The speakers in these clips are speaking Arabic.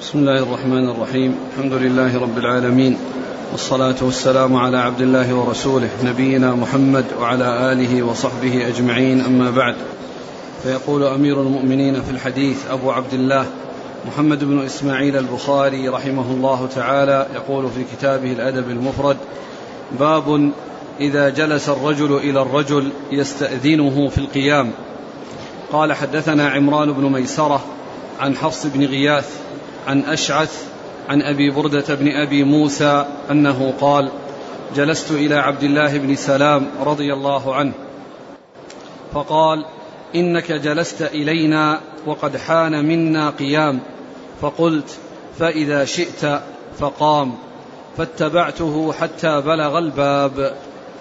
بسم الله الرحمن الرحيم. الحمد لله رب العالمين، والصلاة والسلام على عبد الله ورسوله نبينا محمد وعلى آله وصحبه أجمعين، أما بعد. فيقول أمير المؤمنين في الحديث أبو عبد الله محمد بن إسماعيل البخاري رحمه الله تعالى، يقول في كتابه الأدب المفرد: باب إذا جلس الرجل إلى الرجل يستأذنه في القيام. قال: حدثنا عمران بن ميسرة عن حفص بن غياث عن أشعث عن أبي بردة بن أبي موسى أنه قال: جلست إلى عبد الله بن سلام رضي الله عنه فقال: إنك جلست إلينا وقد حان منا قيام. فقلت: فإذا شئت. فقام، فاتبعته حتى بلغ الباب.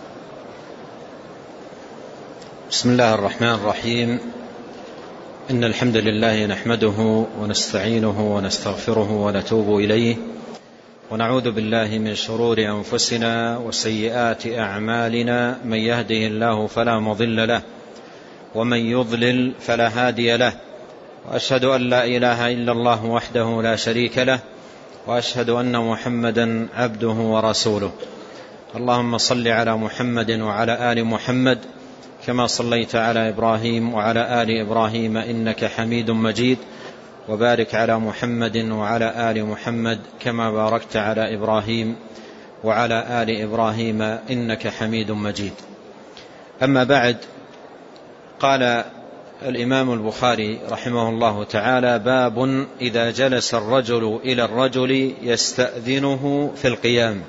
بسم الله الرحمن الرحيم. إن الحمد لله نحمده ونستعينه ونستغفره ونتوب إليه، ونعوذ بالله من شرور أنفسنا وسيئات أعمالنا. من يهده الله فلا مضل له، ومن يضلل فلا هادي له، وأشهد أن لا إله إلا الله وحده لا شريك له، وأشهد أن محمدا عبده ورسوله. اللهم صل على محمد وعلى آل محمد كما صليت على إبراهيم وعلى آل إبراهيم إنك حميد مجيد، وبارك على محمد وعلى آل محمد كما باركت على إبراهيم وعلى آل إبراهيم إنك حميد مجيد. أما بعد، قال الإمام البخاري رحمه الله تعالى: باب إذا جلس الرجل إلى الرجل يستأذنه في القيام.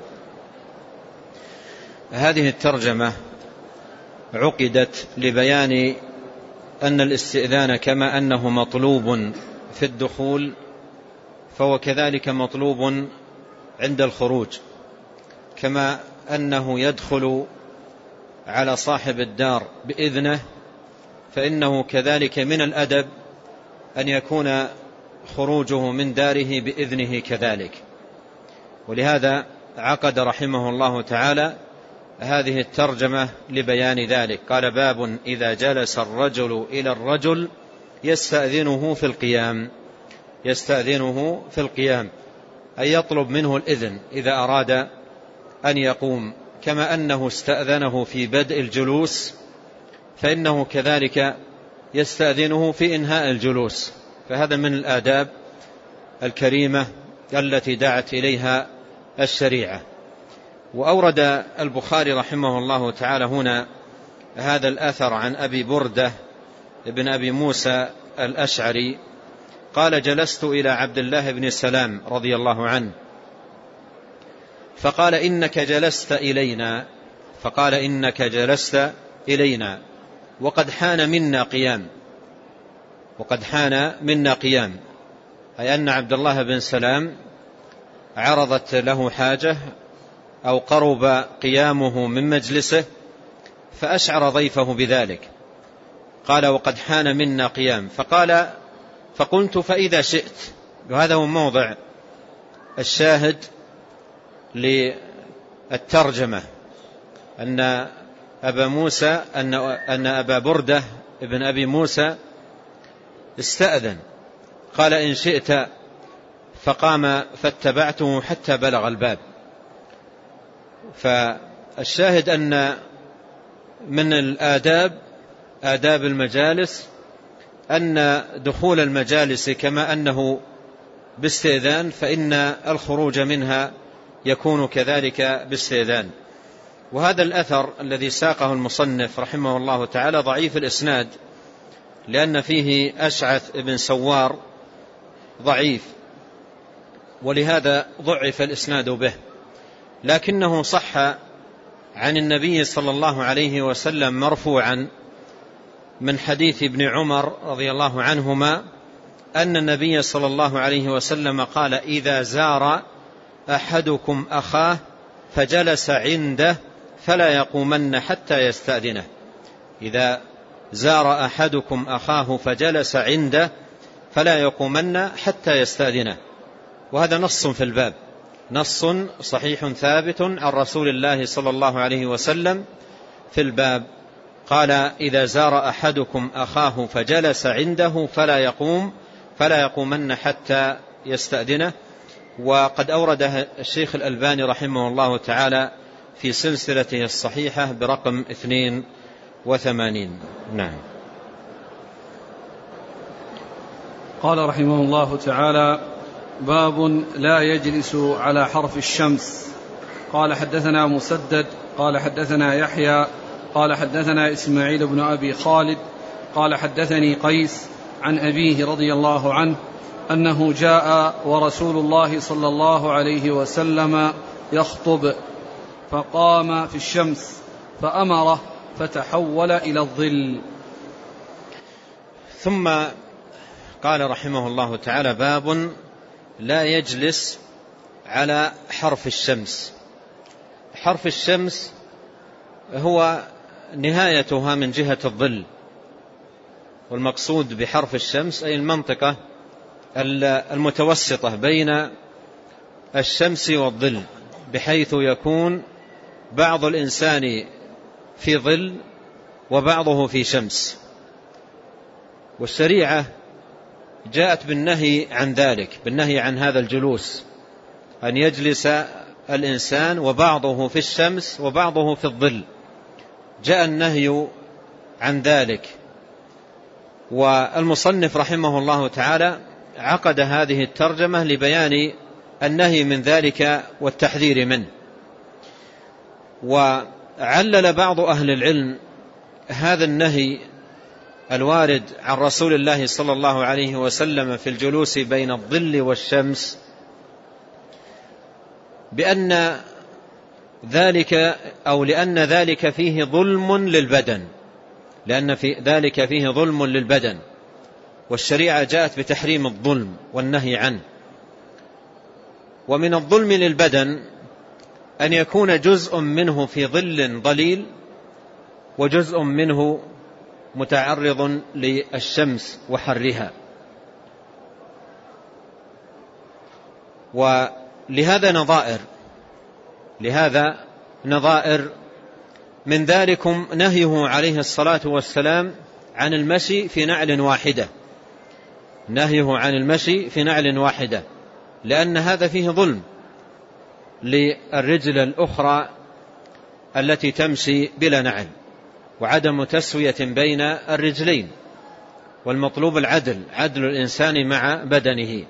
هذه الترجمة عقدت لبيان أن الاستئذان كما أنه مطلوب في الدخول، فهو كذلك مطلوب عند الخروج، كما أنه يدخل على صاحب الدار بإذنه، فإنه كذلك من الأدب أن يكون خروجه من داره بإذنه كذلك. ولهذا عقد رحمه الله تعالى هذه الترجمة لبيان ذلك. قال: باب إذا جلس الرجل إلى الرجل يستأذنه في القيام. يستأذنه في القيام أي يطلب منه الإذن إذا أراد أن يقوم، كما أنه استأذنه في بدء الجلوس فإنه كذلك يستأذنه في إنهاء الجلوس. فهذا من الآداب الكريمة التي دعت إليها الشريعة. وأورد البخاري رحمه الله تعالى هنا هذا الأثر عن أبي بردة ابن أبي موسى الأشعري قال: جلست إلى عبد الله بن سلام رضي الله عنه فقال: إنك جلست إلينا. فقال: إنك جلست إلينا وقد حان منا قيام. وقد حان منا قيام أي أن عبد الله بن سلام عرضت له حاجة أو قرب قيامه من مجلسه، فأشعر ضيفه بذلك. قال: وقد حان منا قيام. فقال: فقلت: فإذا شئت. وهذا هو موضع الشاهد للترجمة، أن أبا بردة ابن أبي موسى استأذن، قال: إن شئت. فقام فاتبعته حتى بلغ الباب. فالشاهد أن من الآداب آداب المجالس أن دخول المجالس كما أنه باستئذان، فإن الخروج منها يكون كذلك باستئذان. وهذا الأثر الذي ساقه المصنف رحمه الله تعالى ضعيف الإسناد، لأن فيه أشعث بن سوار ضعيف، ولهذا ضعف الإسناد به. لكنه صح عن النبي صلى الله عليه وسلم مرفوعا من حديث ابن عمر رضي الله عنهما أن النبي صلى الله عليه وسلم قال: إذا زار أحدكم أخاه فجلس عنده فلا يقومن حتى يستأذنه. إذا زار أحدكم أخاه فجلس عنده فلا يقومن حتى يستأذنه. وهذا نص في الباب، نص صحيح ثابت عن رسول الله صلى الله عليه وسلم في الباب. قال: إذا زار أحدكم أخاه فجلس عنده فلا يقومن حتى يستأذنه. وقد أورده الشيخ الألباني رحمه الله تعالى في سلسلته الصحيحة برقم 82. نعم. قال رحمه الله تعالى: باب لا يجلس على حرف الشمس. قال حدثنا مسدد قال حدثنا يحيى قال حدثنا إسماعيل بن أبي خالد قال حدثني قيس عن أبيه رضي الله عنه أنه جاء ورسول الله صلى الله عليه وسلم يخطب فقام في الشمس فأمره فتحول إلى الظل. ثم قال رحمه الله تعالى: باب لا يجلس على حرف الشمس. حرف الشمس هو نهايتها من جهة الظل، والمقصود بحرف الشمس أي المنطقة المتوسطة بين الشمس والظل، بحيث يكون بعض الإنسان في ظل وبعضه في شمس. والشريعة جاءت بالنهي عن ذلك، بالنهي عن هذا الجلوس، أن يجلس الإنسان وبعضه في الشمس وبعضه في الظل، جاء النهي عن ذلك. والمصنف رحمه الله تعالى عقد هذه الترجمة لبيان النهي من ذلك والتحذير منه. وعلل بعض أهل العلم هذا النهي الوارد عن رسول الله صلى الله عليه وسلم في الجلوس بين الظل والشمس بأن ذلك أو لأن ذلك فيه ظلم للبدن، لأن في ذلك فيه ظلم للبدن، والشريعة جاءت بتحريم الظلم والنهي عنه. ومن الظلم للبدن أن يكون جزء منه في ظل ظليل وجزء منه متعرض للشمس وحرها. ولهذا نظائر من ذلكم نهيه عليه الصلاة والسلام عن المشي في نعل واحدة، نهيه عن المشي في نعل واحدة، لأن هذا فيه ظلم للرجل الأخرى التي تمشي بلا نعل، وعدم تسوية بين الرجلين، والمطلوب عدل الإنسان مع بدنه.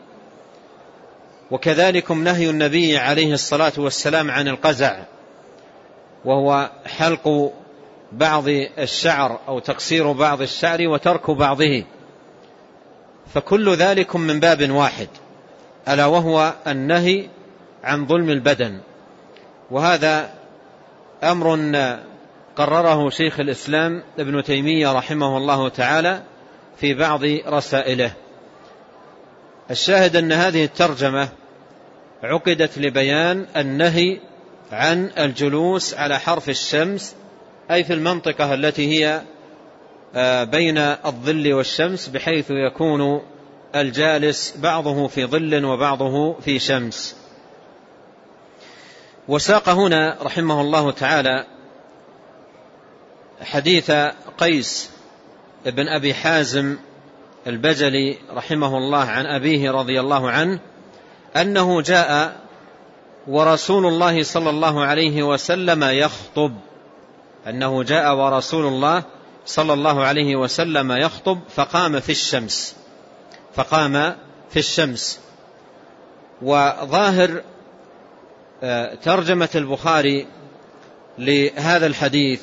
وكذلكم نهي النبي عليه الصلاة والسلام عن القزع، وهو حلق بعض الشعر أو تقصير بعض الشعر وترك بعضه، فكل ذلك من باب واحد، ألا وهو النهي عن ظلم البدن. وهذا أمر قرره شيخ الإسلام ابن تيمية رحمه الله تعالى في بعض رسائله. الشاهد أن هذه الترجمة عقدت لبيان النهي عن الجلوس على حرف الشمس، أي في المنطقة التي هي بين الظل والشمس، بحيث يكون الجالس بعضه في ظل وبعضه في شمس. وساق هنا رحمه الله تعالى حديث قيس ابن أبي حازم البجلي رحمه الله عن أبيه رضي الله عنه أنه جاء ورسول الله صلى الله عليه وسلم يخطب، أنه جاء ورسول الله صلى الله عليه وسلم يخطب فقام في الشمس. وظاهر ترجمة البخاري لهذا الحديث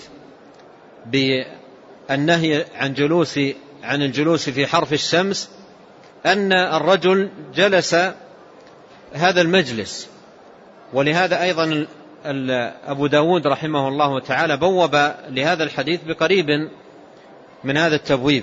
بالنهي عن الجلوس في حرف الشمس أن الرجل جلس هذا المجلس. ولهذا أيضا أبو داود رحمه الله تعالى بوب لهذا الحديث بقريب من هذا التبويب،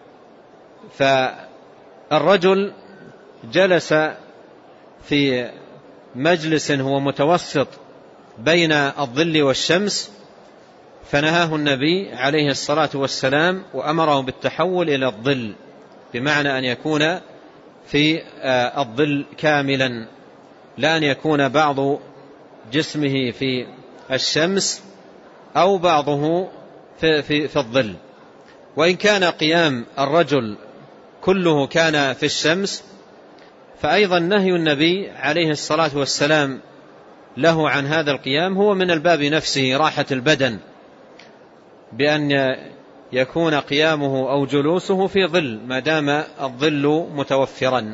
فالرجل جلس في مجلس هو متوسط بين الظل والشمس، فنهاه النبي عليه الصلاة والسلام وأمره بالتحول إلى الظل، بمعنى أن يكون في الظل كاملا، لا أن يكون بعض جسمه في الشمس أو بعضه في الظل. وإن كان قيام الرجل كله كان في الشمس، فأيضا نهي النبي عليه الصلاة والسلام له عن هذا القيام هو من الباب نفسه، راحة البدن، بأن يكون قيامه أو جلوسه في ظل ما دام الظل متوفرا.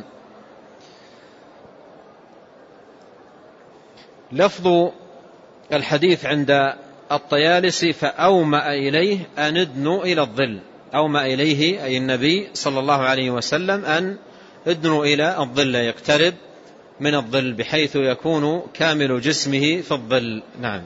لفظ الحديث عند الطيالسي فأومأ إليه أن ادنوا إلى الظل، أومأ إليه أي النبي صلى الله عليه وسلم أن ادنوا إلى الظل، يقترب من الظل بحيث يكون كامل جسمه في الظل. نعم.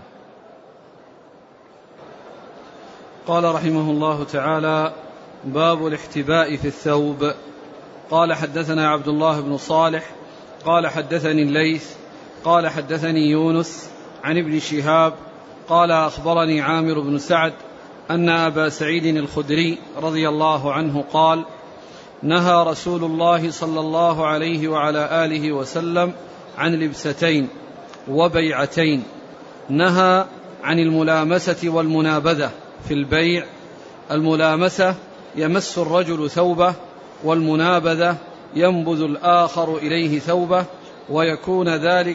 قال رحمه الله تعالى: باب الاحتباء في الثوب. قال حدثنا عبد الله بن صالح قال حدثني الليث قال حدثني يونس عن ابن شهاب قال أخبرني عامر بن سعد أن أبا سعيد الخدري رضي الله عنه قال: نهى رسول الله صلى الله عليه وعلى آله وسلم عن لبستين وبيعتين. نهى عن الملامسة والمنابذة في البيع. الملامسة يمس الرجل ثوبه، والمنابذة ينبذ الآخر إليه ثوبه، ويكون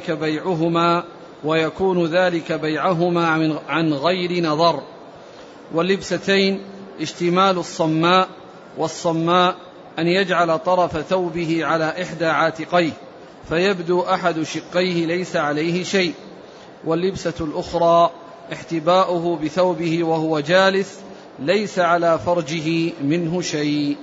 ذلك بيعهما عن غير نظر. واللبستين اشتمال الصماء، والصماء أن يجعل طرف ثوبه على إحدى عاتقيه فيبدو أحد شقيه ليس عليه شيء. واللبسة الأخرى احتباؤه بثوبه وهو جالس ليس على فرجه منه شيء.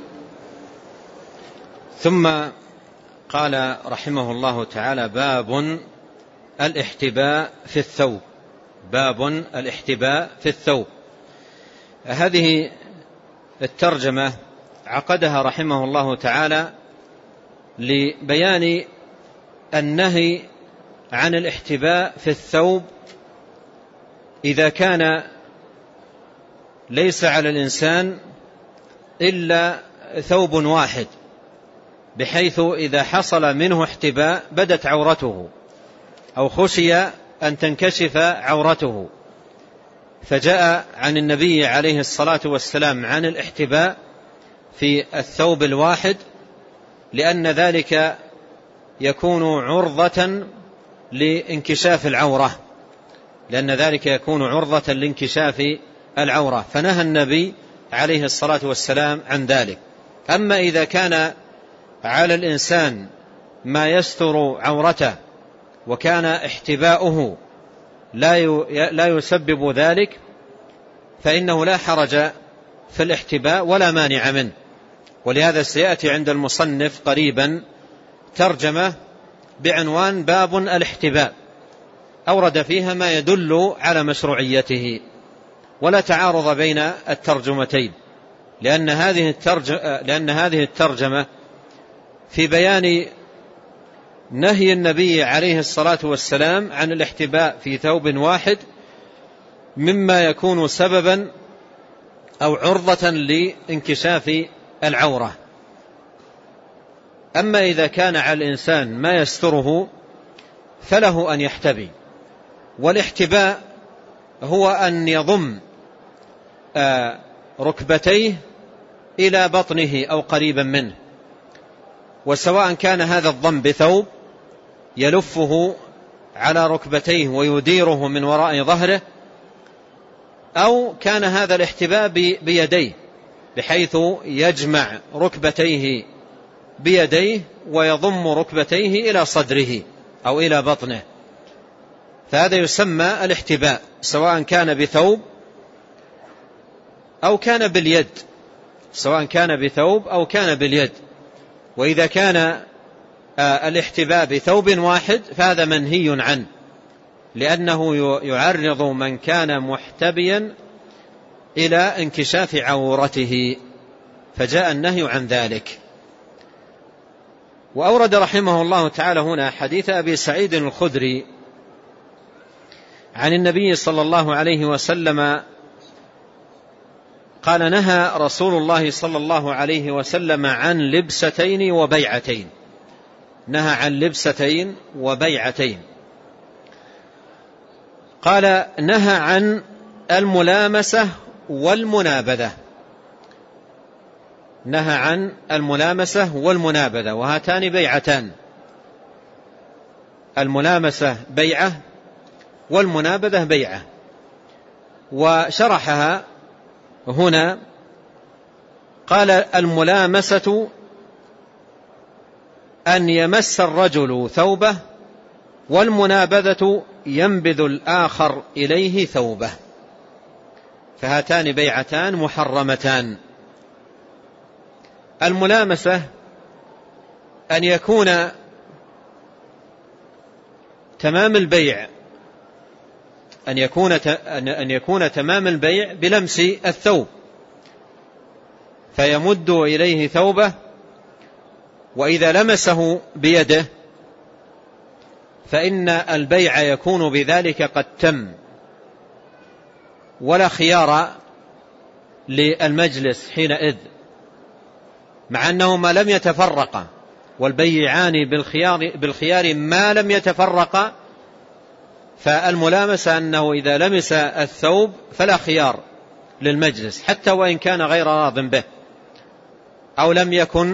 ثم قال رحمه الله تعالى: باب الاحتباء في الثوب. باب الاحتباء في الثوب. هذه الترجمة عقدها رحمه الله تعالى لبيان النهي عن الاحتباء في الثوب إذا كان ليس على الإنسان إلا ثوب واحد، بحيث إذا حصل منه احتباء بدت عورته أو خشي أن تنكشف عورته، فجاء عن النبي عليه الصلاة والسلام عن الاحتباء في الثوب الواحد، لأن ذلك يكون عرضة لانكشاف العورة، العورة، فنهى النبي عليه الصلاة والسلام عن ذلك. أما إذا كان على الإنسان ما يستر عورته وكان احتباؤه لا يسبب ذلك، فإنه لا حرج في الاحتباء ولا مانع منه. ولهذا سيأتي عند المصنف قريبا ترجمة بعنوان باب الاحتباء، أورد فيها ما يدل على مشروعيته، ولا تعارض بين الترجمتين، لأن هذه الترجمة في بيان نهي النبي عليه الصلاة والسلام عن الاحتباء في ثوب واحد مما يكون سببا أو عرضة لانكشاف العورة. أما إذا كان على الإنسان ما يستره فله أن يحتبي. والاحتباء هو أن يضم ركبتيه إلى بطنه أو قريبا منه، وسواء كان هذا الضم بثوب يلفه على ركبتيه ويديره من وراء ظهره، أو كان هذا الاحتباء بيديه بحيث يجمع ركبتيه بيديه ويضم ركبتيه إلى صدره أو إلى بطنه، فهذا يسمى الاحتباء، سواء كان بثوب أو كان باليد. وإذا كان الاحتباء بثوب واحد فهذا منهي عنه، لأنه يعرض من كان محتبيا إلى انكشاف عورته، فجاء النهي عن ذلك. وأورد رحمه الله تعالى هنا حديث أبي سعيد الخدري عن النبي صلى الله عليه وسلم قال: نهى رسول الله صلى الله عليه وسلم عن لبستين وبيعتين. نهى عن لبستين وبيعتين. قال: نهى عن الملامسة والمنابذة. نهى عن الملامسة والمنابذة، وهاتان بيعتان، الملامسة بيعة والمنابذة بيعة. وشرحها هنا قال: الملامسة أن يمس الرجل ثوبه، والمنابذة ينبذ الآخر إليه ثوبه، فهاتان بيعتان محرمتان. الملامسة أن يكون تمام البيع أن يكون تمام البيع بلمس الثوب، فيمد إليه ثوبه، وإذا لمسه بيده فإن البيع يكون بذلك قد تم، ولا خيار للمجلس حينئذ، مع أنهما لم يتفرقا، والبيعان بالخيار ما لم يتفرقا. فالملامسة أنه إذا لمس الثوب فلا خيار للمجلس، حتى وإن كان غير راض به أو لم يكن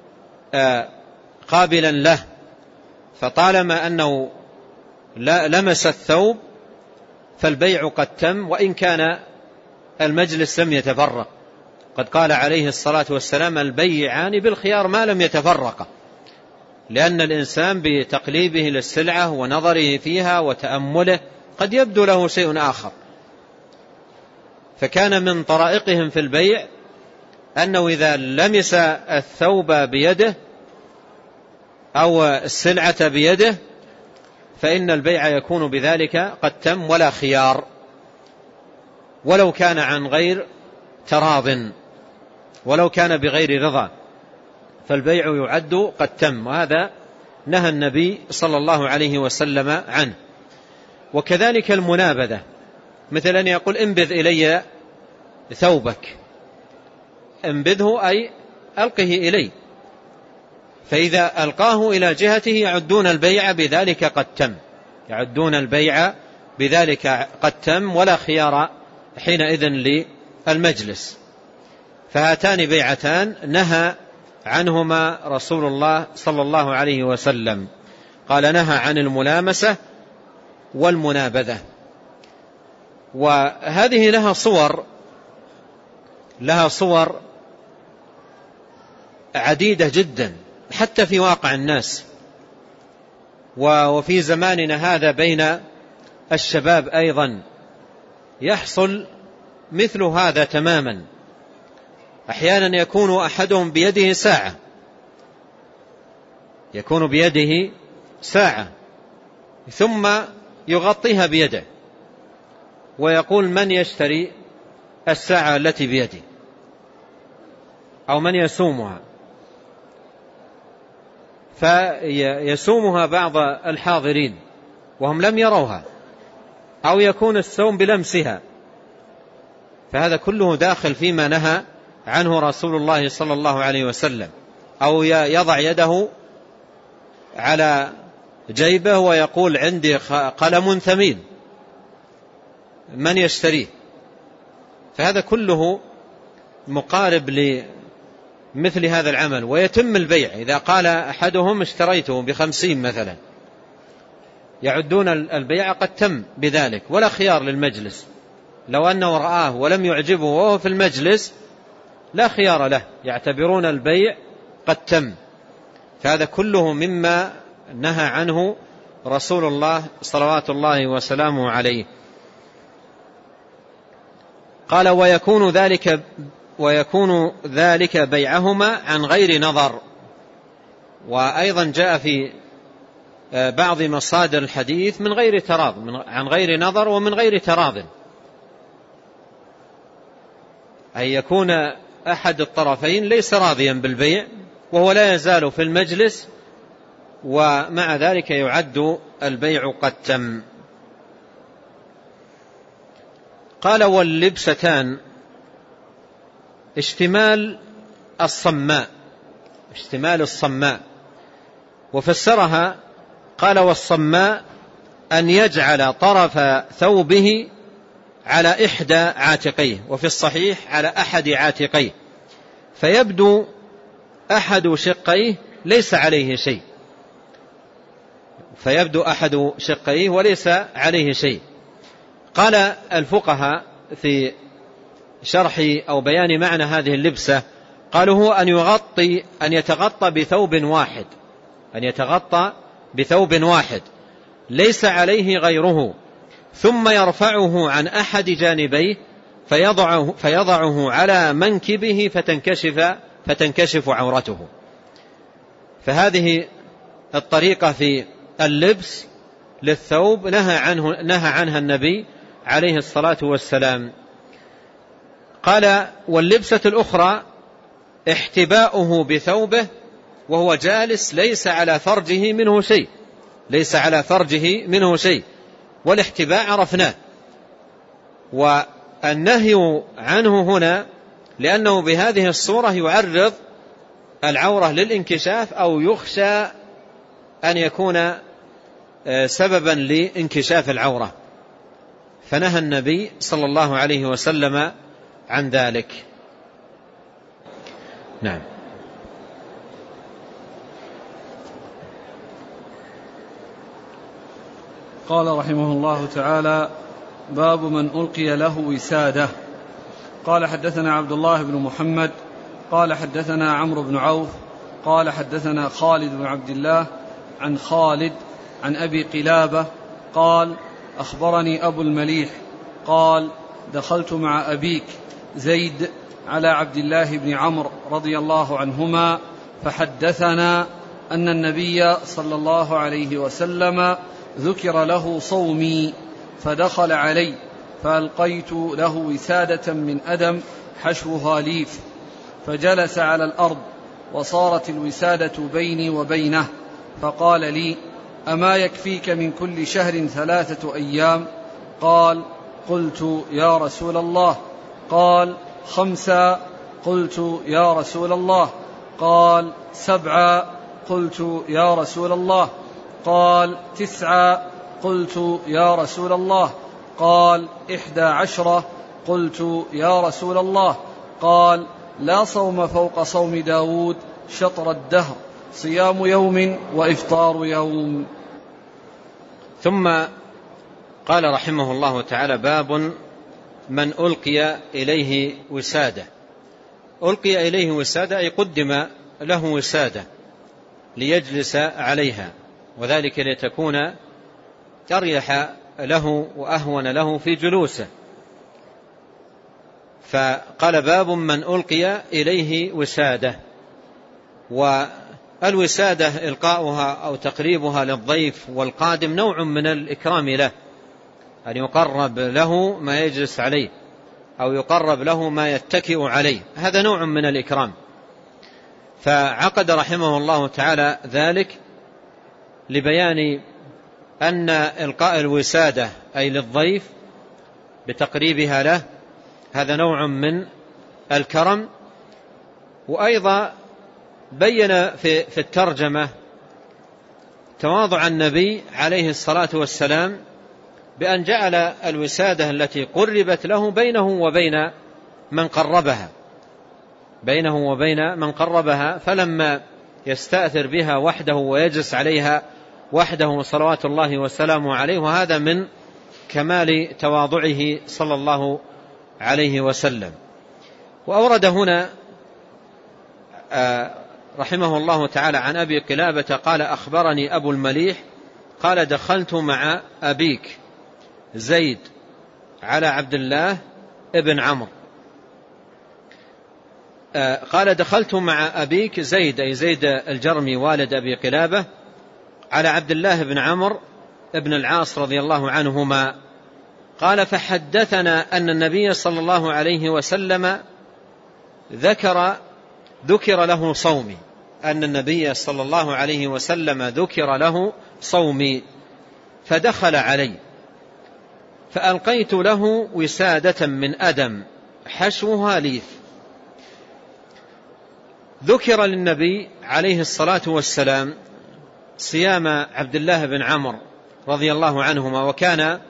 قابلا له، فطالما أنه لمس الثوب فالبيع قد تم، وإن كان المجلس لم يتفرق. قد قال عليه الصلاة والسلام: البيعان بالخيار ما لم يتفرقا، لأن الإنسان بتقليبه للسلعة ونظره فيها وتأمله قد يبدو له شيء آخر. فكان من طرائقهم في البيع أنه إذا لمس الثوب بيده أو السلعة بيده فإن البيع يكون بذلك قد تم ولا خيار، ولو كان عن غير تراض، ولو كان بغير رضا، فالبيع يعد قد تم. وهذا نهى النبي صلى الله عليه وسلم عنه. وكذلك المنابذة، مثل أن يقول: انبذ إلي ثوبك، انبذه أي ألقه إلي، فإذا ألقاه إلى جهته يعدون البيع بذلك قد تم، يعدون البيع بذلك قد تم، ولا خيار حينئذ للمجلس. فهاتان بيعتان نهى عنهما رسول الله صلى الله عليه وسلم، قال: نهى عن الملامسة والمنابذة. وهذه لها صور عديدة جدا حتى في واقع الناس، وفي زماننا هذا بين الشباب أيضا يحصل مثل هذا تماما. أحيانا يكون أحدهم بيده ساعة ثم يغطيها بيده ويقول: من يشتري الساعة التي بيدي، أو من يسومها؟ فيسومها بعض الحاضرين وهم لم يروها، أو يكون السوم بلمسها. فهذا كله داخل فيما نهى عنه رسول الله صلى الله عليه وسلم. أو يضع يده على جيبه ويقول: عندي قلم ثمين، من يشتريه؟ فهذا كله مقارب لمثل هذا العمل، ويتم البيع. إذا قال أحدهم: اشتريته ب50 مثلا، يعدون البيع قد تم بذلك، ولا خيار للمجلس. لو أنه رآه ولم يعجبه وهو في المجلس لا خيار له، يعتبرون البيع قد تم. فهذا كله مما نهى عنه رسول الله صلوات الله وسلامه عليه. قال: ويكون ذلك بيعهما عن غير نظر. وأيضا جاء في بعض مصادر الحديث من غير تراض، عن غير نظر ومن غير تراض، أي يكون أحد الطرفين ليس راضيا بالبيع وهو لا يزال في المجلس، ومع ذلك يعد البيع قد تم. قال: واللبستان اشتمال الصماء، وفسرها قال: والصماء أن يجعل طرف ثوبه على إحدى عاتقيه، وفي الصحيح على أحد عاتقيه، فيبدو أحد شقيه ليس عليه شيء، فيبدو أحد شقيه وليس عليه شيء. قال الفقهاء في شرح أو بيان معنى هذه اللبسة قالوا هو أن يتغطى بثوب واحد ليس عليه غيره، ثم يرفعه عن أحد جانبيه فيضعه على منكبه فتنكشف عورته. فهذه الطريقة في اللبس للثوب نهى عنها النبي عليه الصلاة والسلام. قال واللبسة الأخرى احتباؤه بثوبه وهو جالس ليس على فرجه منه شيء، والاحتباء عرفناه، والنهي عنه هنا لأنه بهذه الصورة يعرض العورة للانكشاف أو يخشى أن يكون سببا لانكشاف العورة، فنهى النبي صلى الله عليه وسلم عن ذلك. نعم. قال رحمه الله تعالى: باب من ألقي له وسادة. قال حدثنا عبد الله بن محمد قال حدثنا عمرو بن عوف قال حدثنا خالد بن عبد الله عن خالد عن أبي قلابة قال: أخبرني أبو المليح قال: دخلت مع أبيك زيد على عبد الله بن عمرو رضي الله عنهما فحدثنا أن النبي صلى الله عليه وسلم ذكر له صومي، فدخل علي فألقيت له وسادة من أدم حشوها ليف، فجلس على الأرض وصارت الوسادة بيني وبينه، فقال لي: أما يكفيك من كل شهر 3 أيام؟ قال: قلت: يا رسول الله. قال: 5. قلت: يا رسول الله. قال: 7. قلت: يا رسول الله. قال: 9. قلت: يا رسول الله. قال: 11. قلت: يا رسول الله. قال: لا صوم فوق صوم داود شطر الدهر، صيام يوم وإفطار يوم. ثم قال رحمه الله تعالى: باب من ألقي إليه وسادة. ألقي إليه وسادة أي قدم له وسادة ليجلس عليها، وذلك لتكون أريح له وأهون له في جلوسه. فقال: باب من ألقي إليه وسادة. والوسادة إلقاؤها أو تقريبها للضيف والقادم نوع من الإكرام له، أن يقرب له ما يجلس عليه أو يقرب له ما يتكئ عليه، هذا نوع من الإكرام. فعقد رحمه الله تعالى ذلك لبيان أن إلقاء الوسادة أي للضيف بتقريبها له هذا نوع من الكرم. وأيضا بين في الترجمة تواضع النبي عليه الصلاة والسلام بأن جعل الوسادة التي قربت له بينه وبين من قربها، فلما يستأثر بها وحده ويجلس عليها وحده صلوات الله وسلامه عليه، وهذا من كمال تواضعه صلى الله عليه وسلم. وأورد هنا رحمه الله تعالى عن أبي قلابة قال: أخبرني أبو المليح قال: دخلت مع أبيك زيد على عبد الله ابن عمرو. قال: دخلت مع أبيك زيد أي زيد الجرمي والد أبي قلابة على عبد الله بن عمرو ابن العاص رضي الله عنهما. قال: فحدثنا أن النبي صلى الله عليه وسلم ذكر له صومي، أن النبي صلى الله عليه وسلم ذكر له صومي، فدخل علي فألقيت له وسادة من أدم حشوها ليف. ذكر للنبي عليه الصلاة والسلام صيام عبد الله بن عمرو رضي الله عنهما، وكان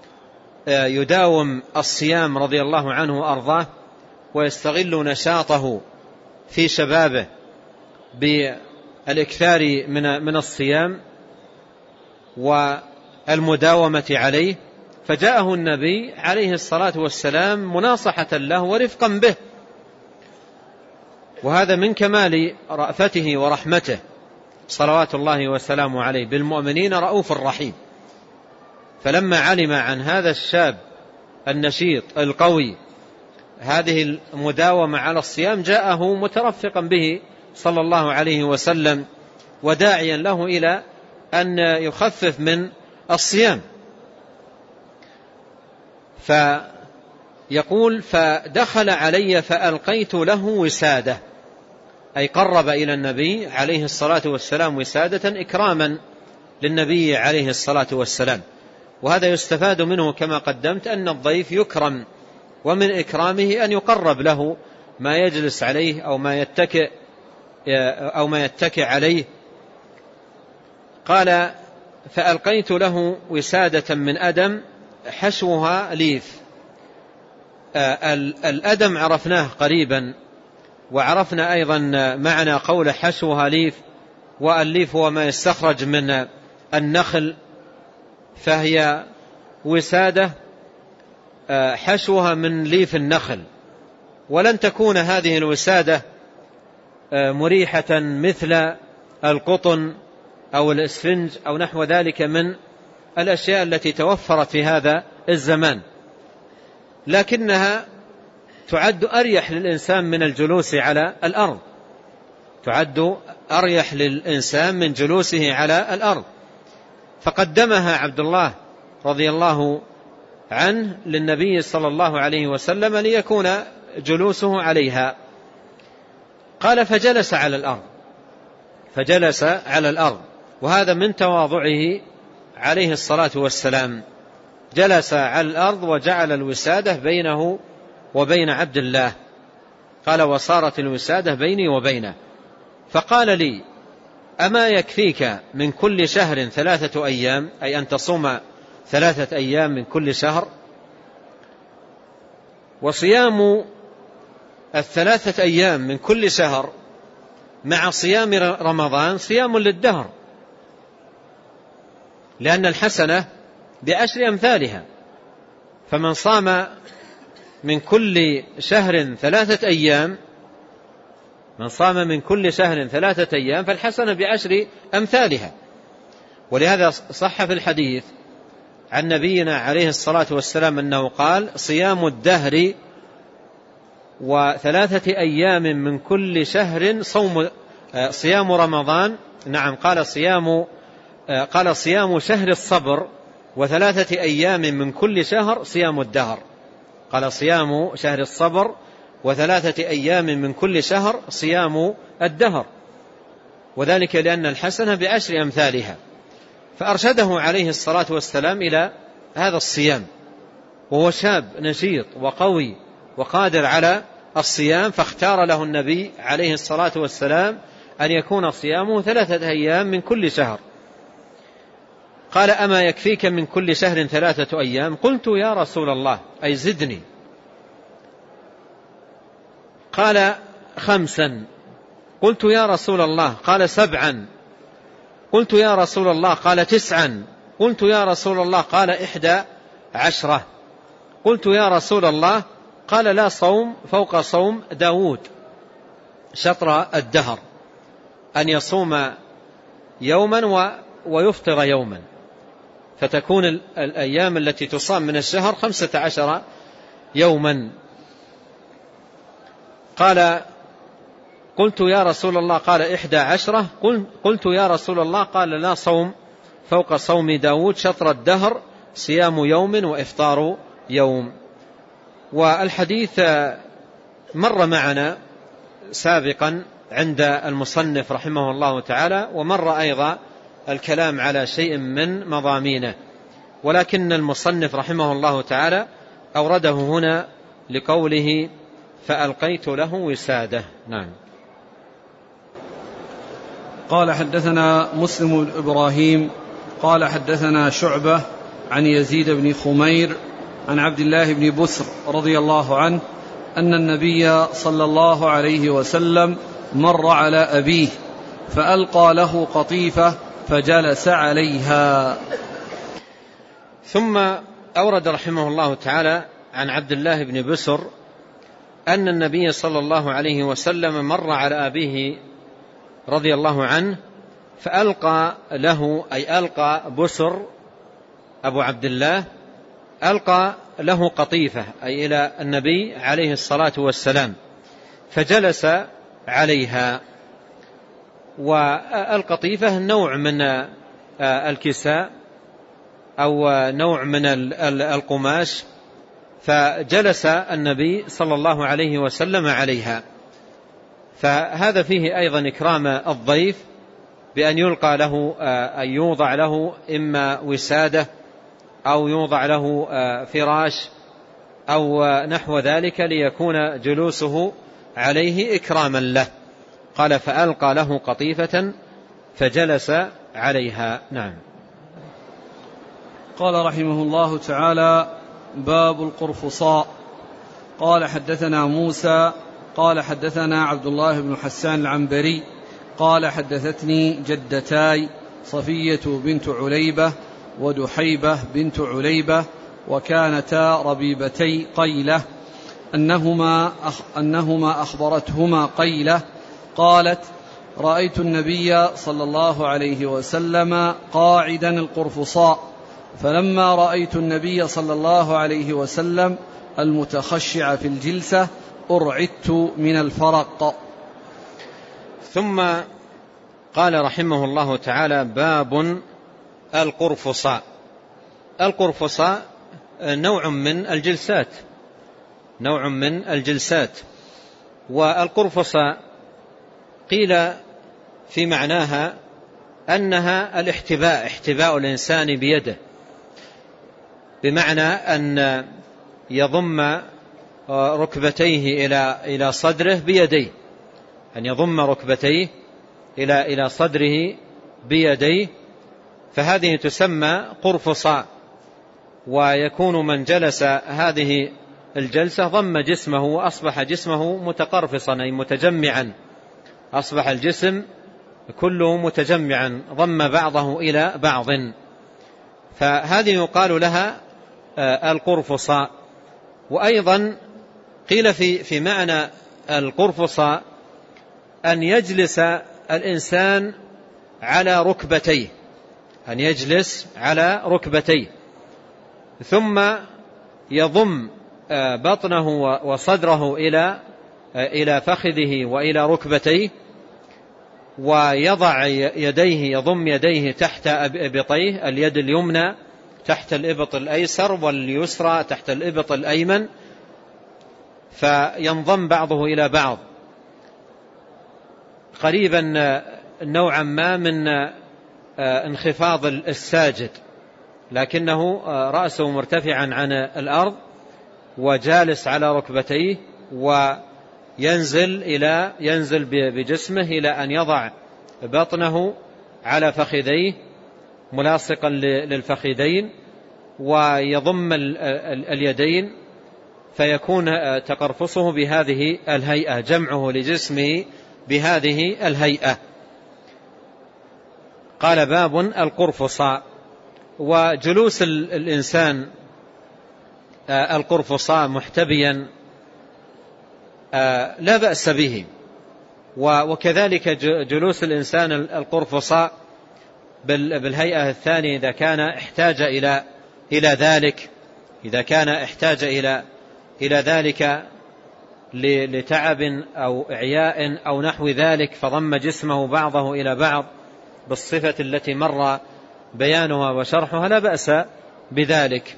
يداوم الصيام رضي الله عنه وأرضاه، ويستغل نشاطه في شبابه بالإكثار من الصيام، والمداومة عليه، فجاءه النبي عليه الصلاة والسلام مناصحة له ورفقا به، وهذا من كمال رأفته ورحمته صلوات الله وسلامه عليه، بالمؤمنين رؤوف رحيم. فلما علم عن هذا الشاب النشيط القوي هذه المداومة على الصيام جاءه مترفقا به صلى الله عليه وسلم وداعيا له إلى أن يخفف من الصيام. فيقول: فدخل علي فألقيت له وسادة، أي قرب إلى النبي عليه الصلاة والسلام وسادة إكراما للنبي عليه الصلاة والسلام. وهذا يستفاد منه كما قدمت أن الضيف يكرم، ومن إكرامه أن يقرب له ما يجلس عليه أو ما يتكئ عليه. قال: فألقيت له وسادة من أدم حشوها ليف. الأدم عرفناه قريبا، وعرفنا أيضا معنى قول حشوها ليف، والليف هو ما يستخرج من النخل، فهي وسادة حشوها من ليف النخل. ولن تكون هذه الوسادة مريحة مثل القطن أو الإسفنج أو نحو ذلك من الأشياء التي توفرت في هذا الزمان، لكنها تعد أريح للإنسان من الجلوس على الأرض، تعد أريح للإنسان من جلوسه على الأرض. فقدمها عبد الله رضي الله عنه للنبي صلى الله عليه وسلم ليكون جلوسه عليها. قال: فجلس على الأرض، وهذا من تواضعه عليه الصلاة والسلام، جلس على الأرض وجعل الوسادة بينه وبين عبد الله. قال: وصارت الوسادة بيني وبينه. فقال لي: أما يكفيك من كل شهر 3 أيام، أي أن تصوم 3 أيام من كل شهر؟ وصيام 3 أيام من كل شهر مع صيام رمضان صيام للدهر، لأن الحسنة ب10 أمثالها. فمن صام من كل شهر 3 أيام، من صام من كل شهر 3 أيام فالحسنة ب10 أمثالها. ولهذا صح في الحديث عن نبينا عليه الصلاة والسلام أنه قال: صيام الدهر و3 أيام من كل شهر صيام رمضان. نعم، قال صيام شهر الصبر و3 أيام من كل شهر صيام الدهر. قال: صيام شهر الصبر و3 أيام من كل شهر صيام الدهر، وذلك لأن الحسنة ب10 أمثالها. فأرشده عليه الصلاة والسلام إلى هذا الصيام، وهو شاب نشيط وقوي وقادر على الصيام، فاختار له النبي عليه الصلاة والسلام أن يكون صيامه 3 أيام من كل شهر. قال: أما يكفيك من كل شهر 3 أيام؟ قلت: يا رسول الله، أي زدني. قال: 5. قلت: يا رسول الله. قال: 7. قلت: يا رسول الله. قال: 9. قلت: يا رسول الله. قال: 11. قلت: يا رسول الله. قال: لا صوم فوق صوم داود شطر الدهر، أن يصوم يوما ويفطر يوما، فتكون الأيام التي تصام من الشهر 15 يوما. قال: قلت: يا رسول الله. قال: 11. قلت: يا رسول الله. قال: لا صوم فوق صوم داود شطر الدهر، صيام يوم وإفطار يوم. والحديث مر معنا سابقا عند المصنف رحمه الله تعالى، ومر أيضا الكلام على شيء من مضامينه، ولكن المصنف رحمه الله تعالى أورده هنا لقوله: فألقيت له وسادة. نعم. قال: حدثنا مسلم بن إبراهيم قال: حدثنا شعبة عن يزيد بن خمير عن عبد الله بن بسر رضي الله عنه أن النبي صلى الله عليه وسلم مر على أبيه فألقى له قطيفة فجلس عليها. ثم أورد رحمه الله تعالى عن عبد الله بن بسر أن النبي صلى الله عليه وسلم مر على أبيه رضي الله عنه فألقى له، أي ألقى بسر أبو عبد الله، ألقى له قطيفة أي إلى النبي عليه الصلاة والسلام، فجلس عليها. والقطيفة نوع من الكساء أو نوع من القماش، فجلس النبي صلى الله عليه وسلم عليها. فهذا فيه أيضا إكرام الضيف بأن يلقى له، أن يوضع له إما وسادة أو يوضع له فراش أو نحو ذلك ليكون جلوسه عليه إكراما له. قال فألقى له قطيفة فجلس عليها. نعم. قال رحمه الله تعالى: باب القرفصاء. قال حدثنا موسى قال حدثنا عبد الله بن حسان العنبري قال حدثتني جدتاي صفية بنت عليبة ودحيبة بنت عليبة وكانتا ربيبتي قيلة أنهما أخبرتهما قيلة قالت: رأيت النبي صلى الله عليه وسلم قاعدا القرفصاء، فلما رأيت النبي صلى الله عليه وسلم المتخشع في الجلسة أرعدت من الفرق. ثم قال رحمه الله تعالى: باب القرفصاء. القرفصاء نوع من الجلسات، والقرفصاء قيل في معناها أنها الاحتباء، احتباء الإنسان بيده، بمعنى أن يضم ركبتيه إلى صدره بيديه، أن يضم ركبتيه إلى صدره بيديه، فهذه تسمى قرفصاء. ويكون من جلس هذه الجلسة ضم جسمه وأصبح جسمه متقرفصا أي متجمعا، أصبح الجسم كله متجمعا، ضم بعضه إلى بعض، فهذه يقال لها القرفصاء. وأيضا قيل في معنى القرفصاء أن يجلس الإنسان على ركبتيه، أن يجلس على ركبتيه ثم يضم بطنه وصدره إلى فخذه وإلى ركبتيه، ويضع يديه، يضم يديه تحت إبطيه، اليد اليمنى تحت الإبط الأيسر واليسرى تحت الإبط الأيمن، فينضم بعضه إلى بعض قريبا نوعا ما من انخفاض الساجد، لكنه رأسه مرتفعا عن الأرض وجالس على ركبتيه، وينزل بجسمه إلى أن يضع بطنه على فخذيه ملاصقا للفخذين، ويضم اليدين، فيكون تقرفصه بهذه الهيئة، جمعه لجسمه بهذه الهيئة. قال: باب القرفصاء. وجلوس الإنسان القرفصاء محتبيا لا بأس به، وكذلك جلوس الإنسان القرفصاء بالهيئة الثانية إذا كان احتاج إلى ذلك، إذا كان احتاج إلى ذلك لتعب أو إعياء أو نحو ذلك، فضم جسمه بعضه إلى بعض بالصفة التي مر بيانها وشرحها، لا بأس بذلك.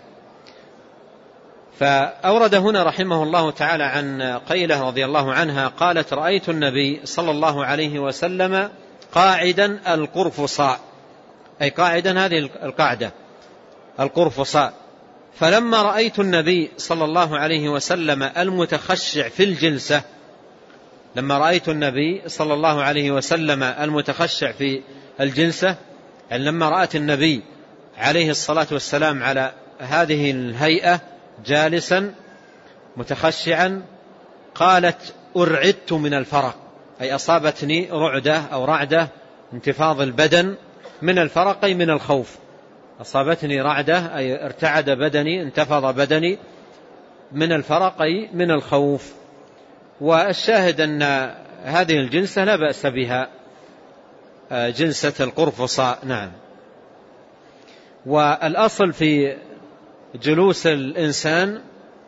فأورد هنا رحمه الله تعالى عن قيلة رضي الله عنها قالت: رأيت النبي صلى الله عليه وسلم قاعدا القرفصاء، أي قاعدا هذه القاعدة القرفصاء، فلما رأيت النبي صلى الله عليه وسلم المتخشع في الجلسة، لما رأيت النبي صلى الله عليه وسلم المتخشع في الجلسة، يعني لما رأت النبي عليه الصلاة والسلام على هذه الهيئة جالسا متخشعا، قالت: أرعدت من الفرق، أي أصابتني رعدة أو رعدة، انتفاض البدن، من الفرق أي من الخوف. أصابتني رعدة أي ارتعد بدني، انتفض بدني، من الفرق أي من الخوف. والشاهد أن هذه الجلسة لا بأس بها، جلسة القرفصاء. نعم. والأصل في جلوس الإنسان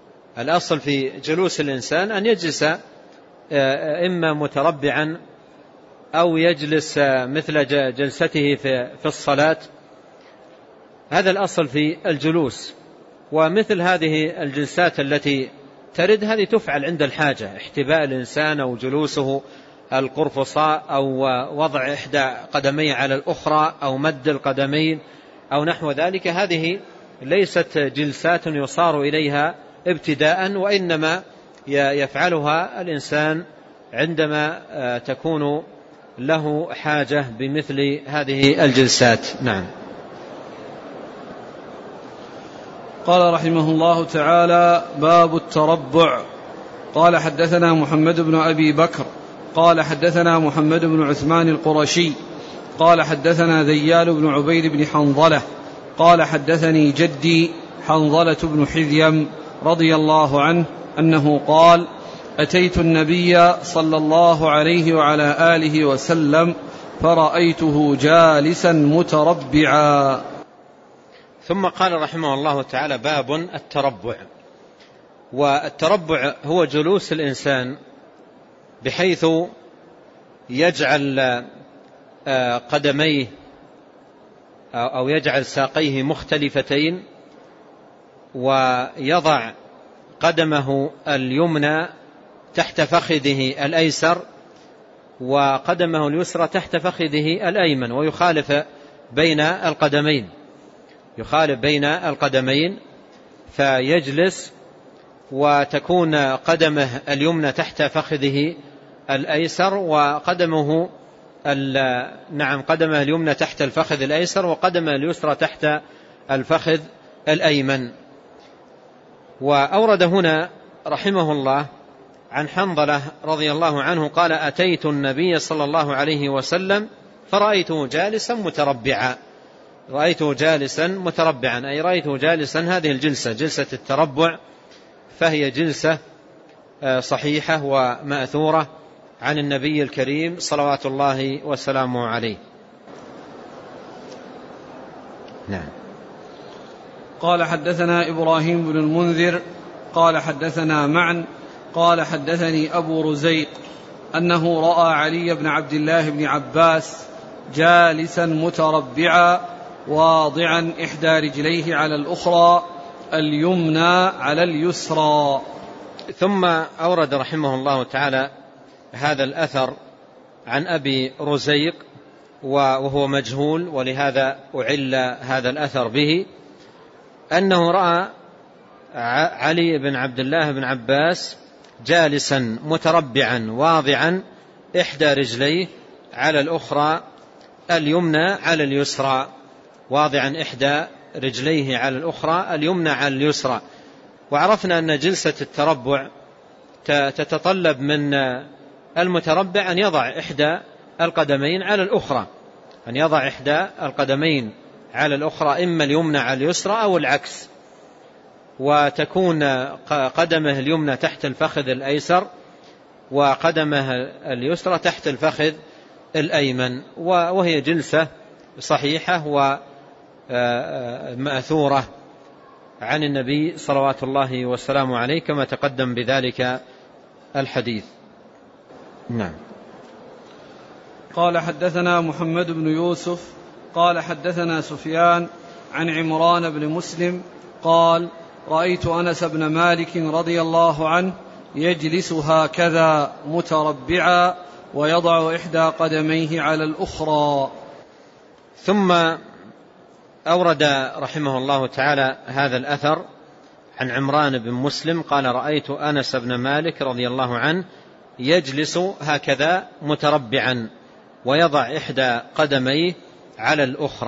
أن يجلس إما متربعا أو يجلس مثل جلسته في الصلاة، هذا الأصل في الجلوس. ومثل هذه الجلسات التي ترد هذه تفعل عند الحاجة، احتباء الإنسان أو جلوسه القرفصاء أو وضع إحدى قدميه على الأخرى أو مد القدمين أو نحو ذلك، هذه ليست جلسات يصار إليها ابتداء، وإنما يفعلها الإنسان عندما تكون له حاجة بمثل هذه الجلسات. نعم. قال رحمه الله تعالى: باب التربع. قال حدثنا محمد بن أبي بكر قال حدثنا محمد بن عثمان القرشي قال حدثنا ذيال بن عبيد بن حنظلة قال حدثني جدي حنظلة بن حذيم رضي الله عنه أنه قال: أتيت النبي صلى الله عليه وعلى آله وسلم فرأيته جالسا متربعا. ثم قال رحمه الله تعالى: باب التربع. والتربع هو جلوس الإنسان بحيث يجعل قدميه أو يجعل ساقيه مختلفتين، ويضع قدمه اليمنى تحت فخذه الأيسر وقدمه اليسرى تحت فخذه الأيمن، ويخالف بين القدمين، فيجلس وتكون قدمه اليمنى تحت فخذه الأيسر قدمه اليمنى تحت الفخذ الأيسر وقدمه اليسرى تحت الفخذ الأيمن. وأورد هنا رحمه الله عن حنظلة رضي الله عنه قال: أتيت النبي صلى الله عليه وسلم فرأيته جالسا متربعا. رأيته جالسا متربعا أي رأيته جالسا هذه الجلسة، جلسة التربع، فهي جلسة صحيحة ومأثورة عن النبي الكريم صلوات الله وسلامه عليه. نعم. قال حدثنا إبراهيم بن المنذر قال حدثنا معن قال حدثني أبو رزيق أنه رأى علي بن عبد الله بن عباس جالسا متربعا واضعا إحدى رجليه على الأخرى اليمنى على اليسرى. ثم أورد رحمه الله تعالى هذا الأثر عن أبي رزيق وهو مجهول، ولهذا أعل هذا الأثر به، أنه رأى علي بن عبد الله بن عباس جالسا متربعا واضعا إحدى رجليه على الأخرى اليمنى على اليسرى، واضعا إحدى رجليه على الأخرى اليمنى على اليسرى. وعرفنا أن جلسة التربع تتطلب من المتربع أن يضع إحدى القدمين على الأخرى، إما اليمنى على اليسرى أو العكس، وتكون قدمه اليمنى تحت الفخذ الأيسر وقدمه اليسرى تحت الفخذ الأيمن، وهي جلسة صحيحة ومأثورة عن النبي صلوات الله والسلام عليه كما تقدم بذلك الحديث. نعم. قال حدثنا محمد بن يوسف قال حدثنا سفيان عن عمران بن مسلم قال: رأيت أنس بن مالك رضي الله عنه يجلس هكذا متربعا ويضع إحدى قدميه على الأخرى. ثم أورد رحمه الله تعالى هذا الأثر عن عمران بن مسلم قال: رأيت أنس بن مالك رضي الله عنه يجلس هكذا متربعا ويضع إحدى قدميه على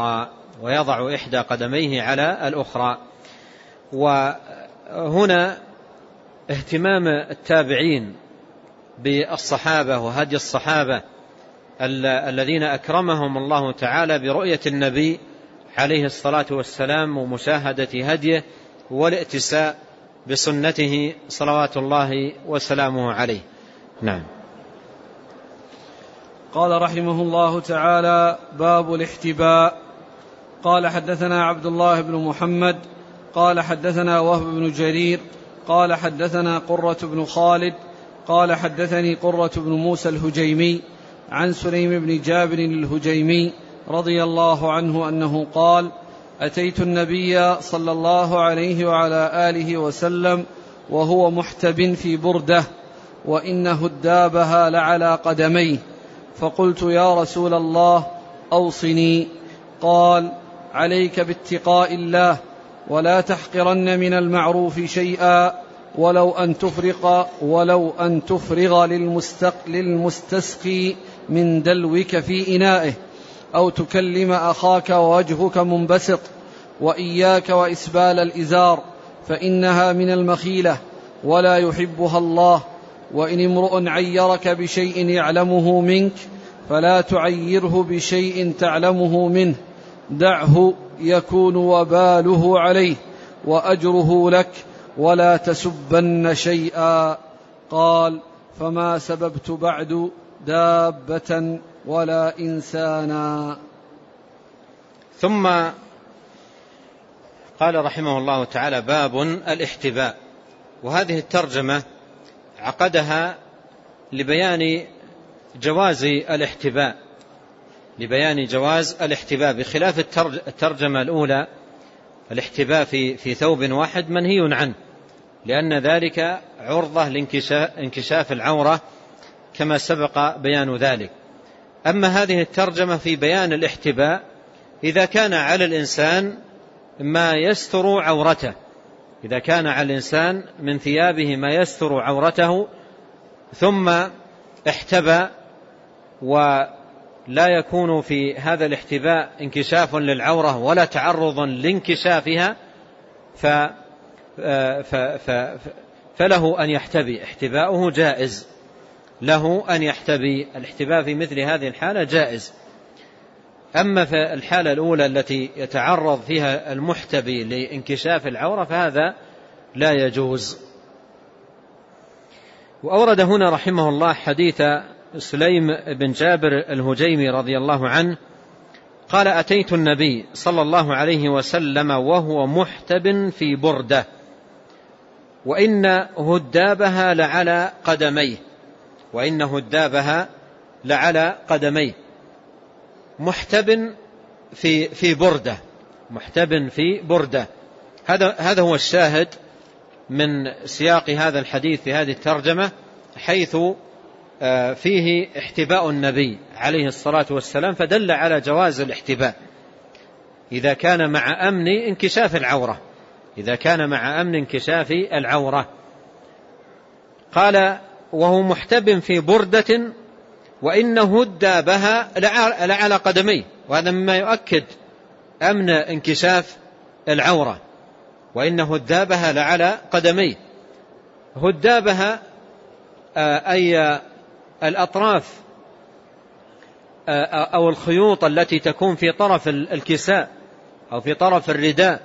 الأخرى. وهنا اهتمام التابعين بالصحابة وهدي الصحابة الذين أكرمهم الله تعالى برؤية النبي عليه الصلاة والسلام ومشاهدة هديه والائتساء بسنته صلوات الله وسلامه عليه. نعم. قال رحمه الله تعالى: باب الاحتباء. قال حدثنا عبد الله بن محمد قال حدثنا وهب بن جرير قال حدثنا قرة بن خالد قال حدثني قرة بن موسى الهجيمي عن سليم بن جابر الهجيمي رضي الله عنه أنه قال: أتيت النبي صلى الله عليه وعلى آله وسلم وهو محتب في بردة وإن هدابها لعلى قدميه، فقلت: يا رسول الله أوصني. قال: عليك باتقاء الله ولا تحقرن من المعروف شيئا ولو أن تفرغ للمستسقي من دلوك في إنائه أو تكلم أخاك ووجهك منبسط، وإياك وإسبال الإزار فإنها من المخيلة ولا يحبها الله. وإن امرؤ عيرك بشيء يعلمه منك فلا تعيره بشيء تعلمه منه، دعه يكون وباله عليه وأجره لك ولا تسبن شيئا. قال: فما سببت بعد دابة ولا إنسانا. ثم قال رحمه الله تعالى: باب الاحتباء. وهذه الترجمة عقدها لبيان جواز الاحتباء، بخلاف الترجمة الأولى الاحتباء في ثوب واحد منهي عنه، لأن ذلك عرضة لانكشاف العورة كما سبق بيان ذلك. أما هذه الترجمة في بيان الاحتباء إذا كان على الإنسان ما يستر عورته، إذا كان على الإنسان من ثيابه ما يستر عورته ثم احتبى ولا يكون في هذا الاحتباء انكشاف للعورة ولا تعرض لانكشافها فله أن يحتبي، احتباؤه جائز، له أن يحتبي. الاحتباء في مثل هذه الحالة جائز. أما في الحالة الأولى التي يتعرض فيها المحتبي لانكشاف العورة فهذا لا يجوز. وأورد هنا رحمه الله حديث سليم بن جابر الهجيمي رضي الله عنه قال: أتيت النبي صلى الله عليه وسلم وهو محتب في بردة وإن هدابها لعلى قدميه. محتب في بردة. هذا هو الشاهد من سياق هذا الحديث في هذه الترجمة، حيث فيه احتباء النبي عليه الصلاة والسلام، فدل على جواز الاحتباء إذا كان مع أمن انكشاف العورة. قال: وهو محتب في بردة وإن هدابها لعلى قدميه. وهذا مما يؤكد أمن انكشاف العورة، وإن هدابها لعلى قدميه. هدابها أي الأطراف أو الخيوط التي تكون في طرف الكساء أو في طرف الرداء،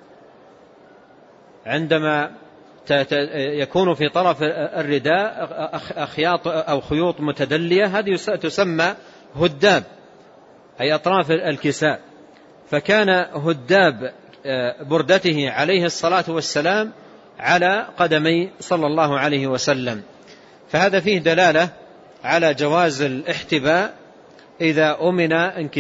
عندما يكون في طرف الرداء أخياط أو خيوط متدلية، هذه تسمى هداب، أي أطراف الكساء. فكان هداب بردته عليه الصلاة والسلام على قدمي صلى الله عليه وسلم. فهذا فيه دلالة على جواز الاحتباء إذا أمن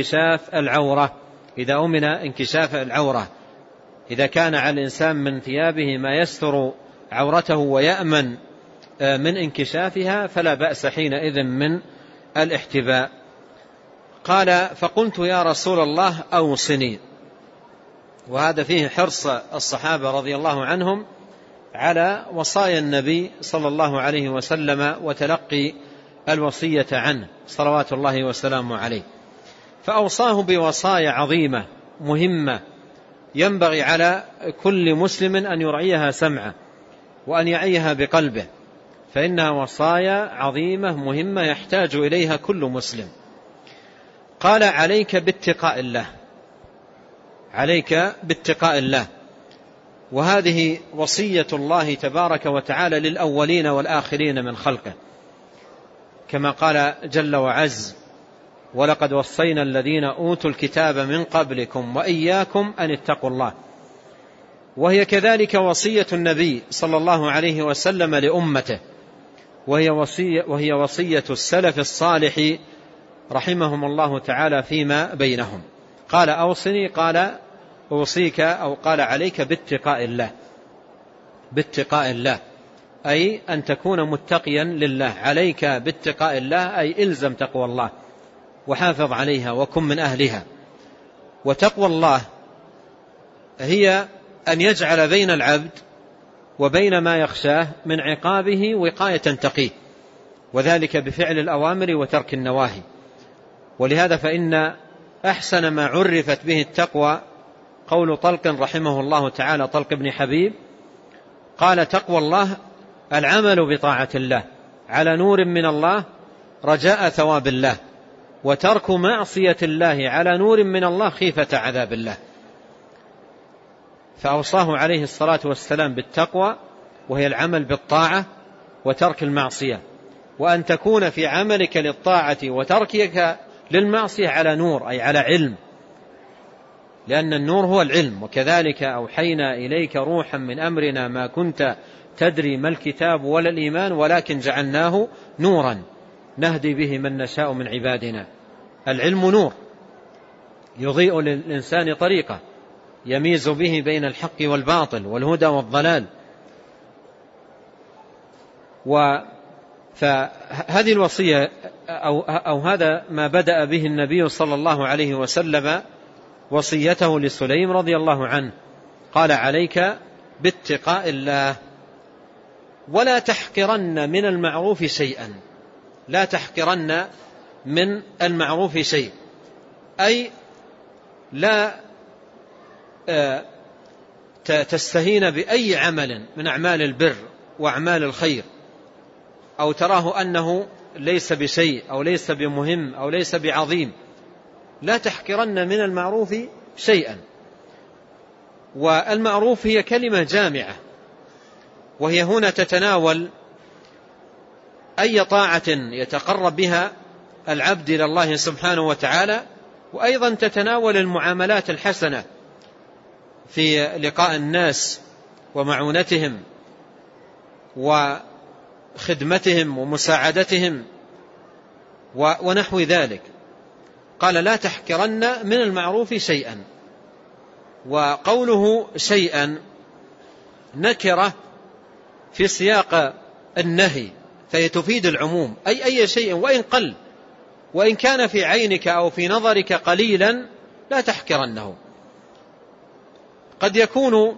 انكشاف العورة، إذا كان على الإنسان من ثيابه ما يستر عورته ويأمن من انكشافها فلا بأس حينئذ من الاحتباء. قال: فقلت: يا رسول الله أوصني. وهذا فيه حرص الصحابة رضي الله عنهم على وصايا النبي صلى الله عليه وسلم وتلقي الوصية عنه صلوات الله وسلامه عليه، فأوصاه بوصايا عظيمة مهمة ينبغي على كل مسلم أن يرعيها سمعه وأن يعيها بقلبه، فإنها وصايا عظيمة مهمة يحتاج إليها كل مسلم. قال عليك باتقاء الله، عليك باتقاء الله. وهذه وصية الله تبارك وتعالى للأولين والآخرين من خلقه، كما قال جل وعز: ولقد وصينا الذين أوتوا الكتاب من قبلكم وإياكم أن اتقوا الله. وهي كذلك وصية النبي صلى الله عليه وسلم لأمته، وهي وصية السلف الصالح رحمهم الله تعالى فيما بينهم. قال أوصني، قال أوصيك، أو قال عليك باتقاء الله. باتقاء الله أي أن تكون متقيا لله، عليك باتقاء الله أي إلزم تقوى الله وحافظ عليها وكن من أهلها. وتقوى الله هي أن يجعل بين العبد وبين ما يخشاه من عقابه وقاية تقيه، وذلك بفعل الأوامر وترك النواهي. ولهذا فإن أحسن ما عرفت به التقوى قول طلق رحمه الله تعالى، طلق بن حبيب، قال: تقوى الله العمل بطاعة الله على نور من الله رجاء ثواب الله، وترك معصية الله على نور من الله خيفة عذاب الله. فأوصاه عليه الصلاة والسلام بالتقوى، وهي العمل بالطاعة وترك المعصية، وأن تكون في عملك للطاعة وتركك للمعصية على نور، أي على علم، لأن النور هو العلم. وكذلك أوحينا إليك روحا من أمرنا ما كنت تدري ما الكتاب ولا الإيمان ولكن جعلناه نورا نهدي به من نشاء من عبادنا. العلم نور يضيء للإنسان طريقه يميز به بين الحق والباطل والهدى والضلال. فهذه الوصية أو هذا ما بدأ به النبي صلى الله عليه وسلم وصيته لسليم رضي الله عنه، قال: عليك باتقاء الله ولا تحقرن من المعروف شيئا. لا تحقرن من المعروف شيء، أي لا تستهين بأي عمل من أعمال البر وأعمال الخير، أو تراه أنه ليس بشيء أو ليس بمهم أو ليس بعظيم. لا تحقرن من المعروف شيئا. والمعروف هي كلمة جامعة، وهي هنا تتناول أي طاعة يتقرب بها العبد إلى الله سبحانه وتعالى، وأيضا تتناول المعاملات الحسنة في لقاء الناس ومعونتهم وخدمتهم ومساعدتهم ونحو ذلك. قال: لا تحقرن من المعروف شيئا. وقوله شيئا نكرة في سياق النهي، فهي تفيد العموم، أي شيء وإن قل، وإن كان في عينك أو في نظرك قليلا لا تحقرنه. قد يكون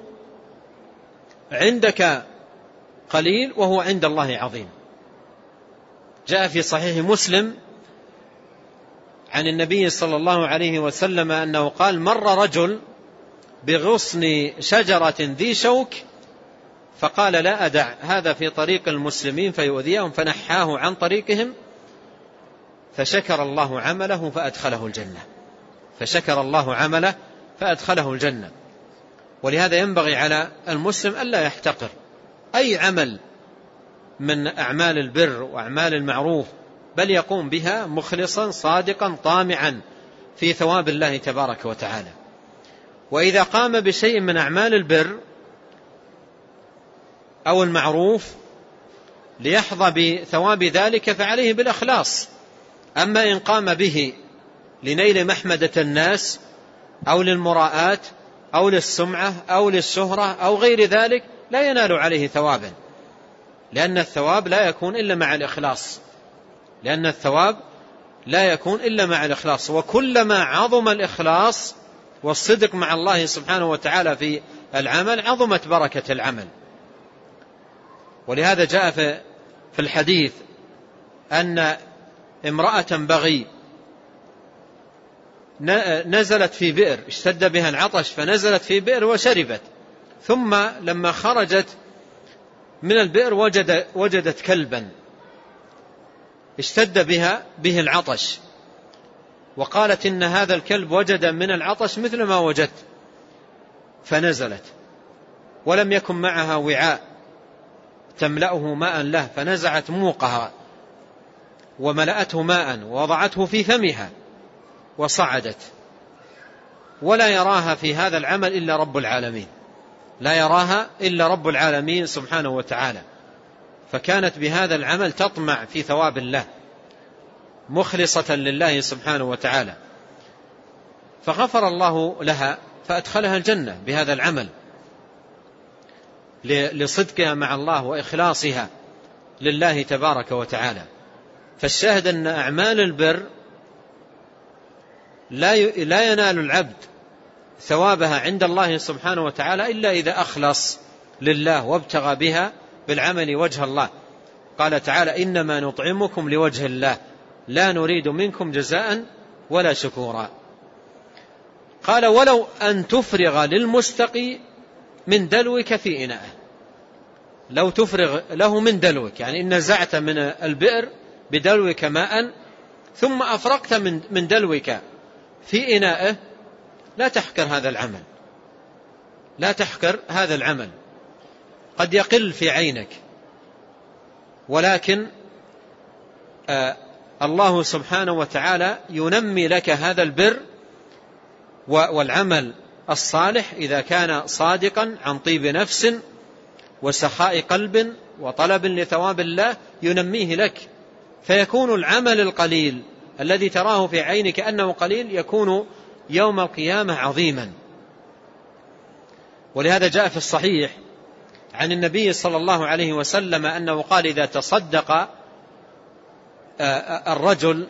عندك قليل وهو عند الله عظيم. جاء في صحيح مسلم عن النبي صلى الله عليه وسلم أنه قال: مر رجل بغصن شجرة ذي شوك فقال: لا أدع هذا في طريق المسلمين فيؤذيهم، فنحاه عن طريقهم، فشكر الله عمله فأدخله الجنة. فشكر الله عمله فأدخله الجنة. ولهذا ينبغي على المسلم ألا يحتقر أي عمل من أعمال البر وأعمال المعروف، بل يقوم بها مخلصا صادقا طامعا في ثواب الله تبارك وتعالى. وإذا قام بشيء من أعمال البر أو المعروف ليحظى بثواب ذلك فعليه بالإخلاص. أما إن قام به لنيل محمدة الناس أو للمراءات أو للسمعة أو للشهرة أو غير ذلك لا ينال عليه ثوابا، لأن الثواب لا يكون إلا مع الإخلاص. لأن الثواب لا يكون إلا مع الإخلاص. وكلما عظم الإخلاص والصدق مع الله سبحانه وتعالى في العمل عظمت بركة العمل. ولهذا جاء في الحديث أن امرأة بغي نزلت في بئر، اشتد بها العطش فنزلت في بئر وشربت، ثم لما خرجت من البئر وجدت كلبا اشتد به العطش، وقالت إن هذا الكلب وجد من العطش مثل ما وجدت، فنزلت ولم يكن معها وعاء تملأه ماء له، فنزعت موقها وملأته ماء ووضعته في فمها وصعدت، ولا يراها في هذا العمل إلا رب العالمين، لا يراها إلا رب العالمين سبحانه وتعالى. فكانت بهذا العمل تطمع في ثواب الله مخلصة لله سبحانه وتعالى، فغفر الله لها فأدخلها الجنة بهذا العمل لصدقها مع الله وإخلاصها لله تبارك وتعالى. فالشاهد أن أعمال البر لا ينال العبد ثوابها عند الله سبحانه وتعالى إلا إذا أخلص لله وابتغى بها بالعمل وجه الله. قال تعالى: إنما نطعمكم لوجه الله لا نريد منكم جزاء ولا شكورا. قال: ولو أن تفرغ للمستقي من دلوك في إناءه، لو تفرغ له من دلوك، يعني إن نزعت من البئر بدلوك ماء ثم أفرقت من دلوك في إنائه، لا تحقر هذا العمل، لا تحقر هذا العمل. قد يقل في عينك، ولكن الله سبحانه وتعالى ينمي لك هذا البر والعمل الصالح إذا كان صادقا عن طيب نفس وسخاء قلب وطلب لثواب الله، ينميه لك، فيكون العمل القليل الذي تراه في عينك أنه قليل يكون يوم القيامة عظيما. ولهذا جاء في الصحيح عن النبي صلى الله عليه وسلم أنه قال: إذا تصدق الرجل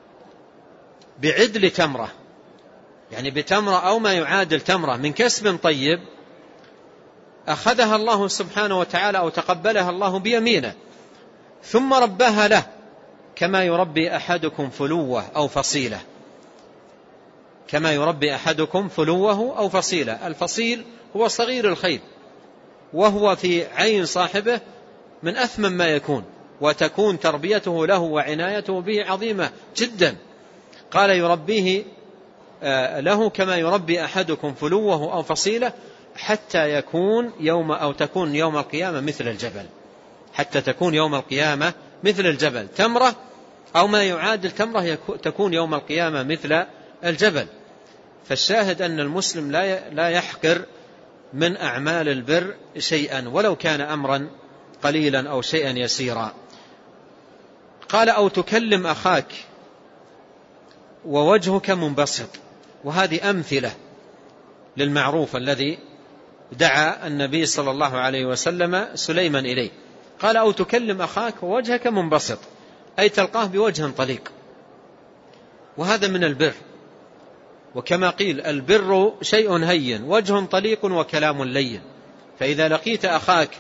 بعدل تمرة، يعني بتمرة أو ما يعادل تمرة من كسب طيب، أخذها الله سبحانه وتعالى أو تقبلها الله بيمينه ثم رباها له كما يربي أحدكم فلوه أو فصيلة، كما يربي أحدكم فلوه أو فصيلة. الفصيل هو صغير الخيل، وهو في عين صاحبه من أثمن ما يكون، وتكون تربيته له وعنايته به عظيمة جدا. قال: يربيه له كما يربي أحدكم فلوه أو فصيلة حتى يكون تكون يوم القيامة مثل الجبل، حتى تكون يوم القيامة مثل الجبل. تمرة أو ما يعادل تمرة تكون يوم القيامة مثل الجبل. فالشاهد أن المسلم لا يحقر من أعمال البر شيئا ولو كان أمرا قليلا أو شيئا يسيرا. قال: أو تكلم أخاك ووجهك منبسط. وهذه أمثلة للمعروف الذي دعا النبي صلى الله عليه وسلم سليمان إليه. قال: أو تكلم أخاك ووجهك منبسط، أي تلقاه بوجه طليق، وهذا من البر. وكما قيل: البر شيء هين وجه طليق وكلام لين. فإذا لقيت أخاك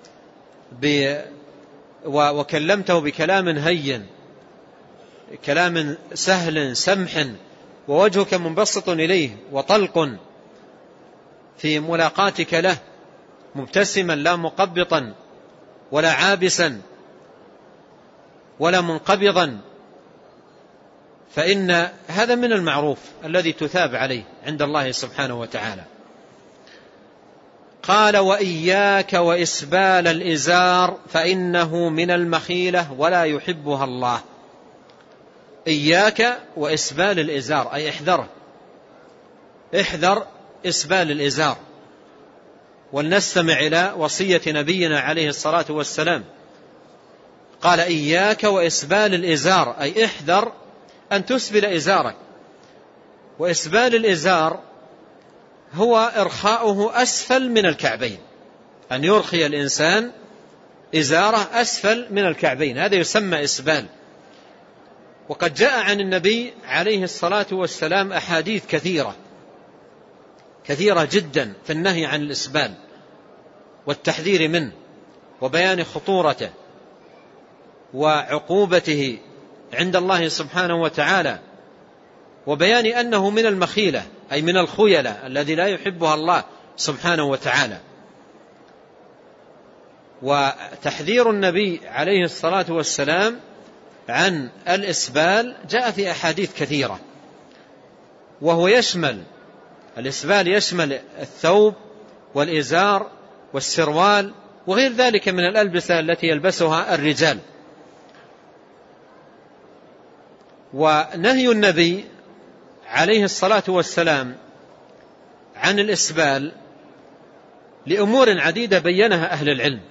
وكلمته بكلام هين، كلام سهل سمح، ووجهك منبسط إليه وطلق في ملاقاتك له، مبتسما لا مقبطا ولا عابسا ولا منقبضا، فإن هذا من المعروف الذي تثاب عليه عند الله سبحانه وتعالى. قال: وإياك وإسبال الإزار فإنه من المخيلة ولا يحبها الله. إياك وإسبال الإزار، أي احذر إسبال الإزار. ولنستمع إلى وصية نبينا عليه الصلاة والسلام. قال: إياك وإسبال الإزار، أي احذر أن تسبل إزارك. وإسبال الإزار هو إرخاؤه أسفل من الكعبين، أن يرخي الإنسان إزاره أسفل من الكعبين، هذا يسمى إسبال. وقد جاء عن النبي عليه الصلاة والسلام أحاديث كثيرة جدا في النهي عن الإسبال والتحذير منه وبيان خطورته وعقوبته عند الله سبحانه وتعالى، وبيان أنه من المخيلة أي من الخيلة الذي لا يحبها الله سبحانه وتعالى. وتحذير النبي عليه الصلاة والسلام عن الإسبال جاء في أحاديث كثيرة، وهو يشمل الإسبال، يشمل الثوب والإزار والسروال وغير ذلك من الألبسة التي يلبسها الرجال. ونهي النبي عليه الصلاة والسلام عن الإسبال لأمور عديدة بينها أهل العلم،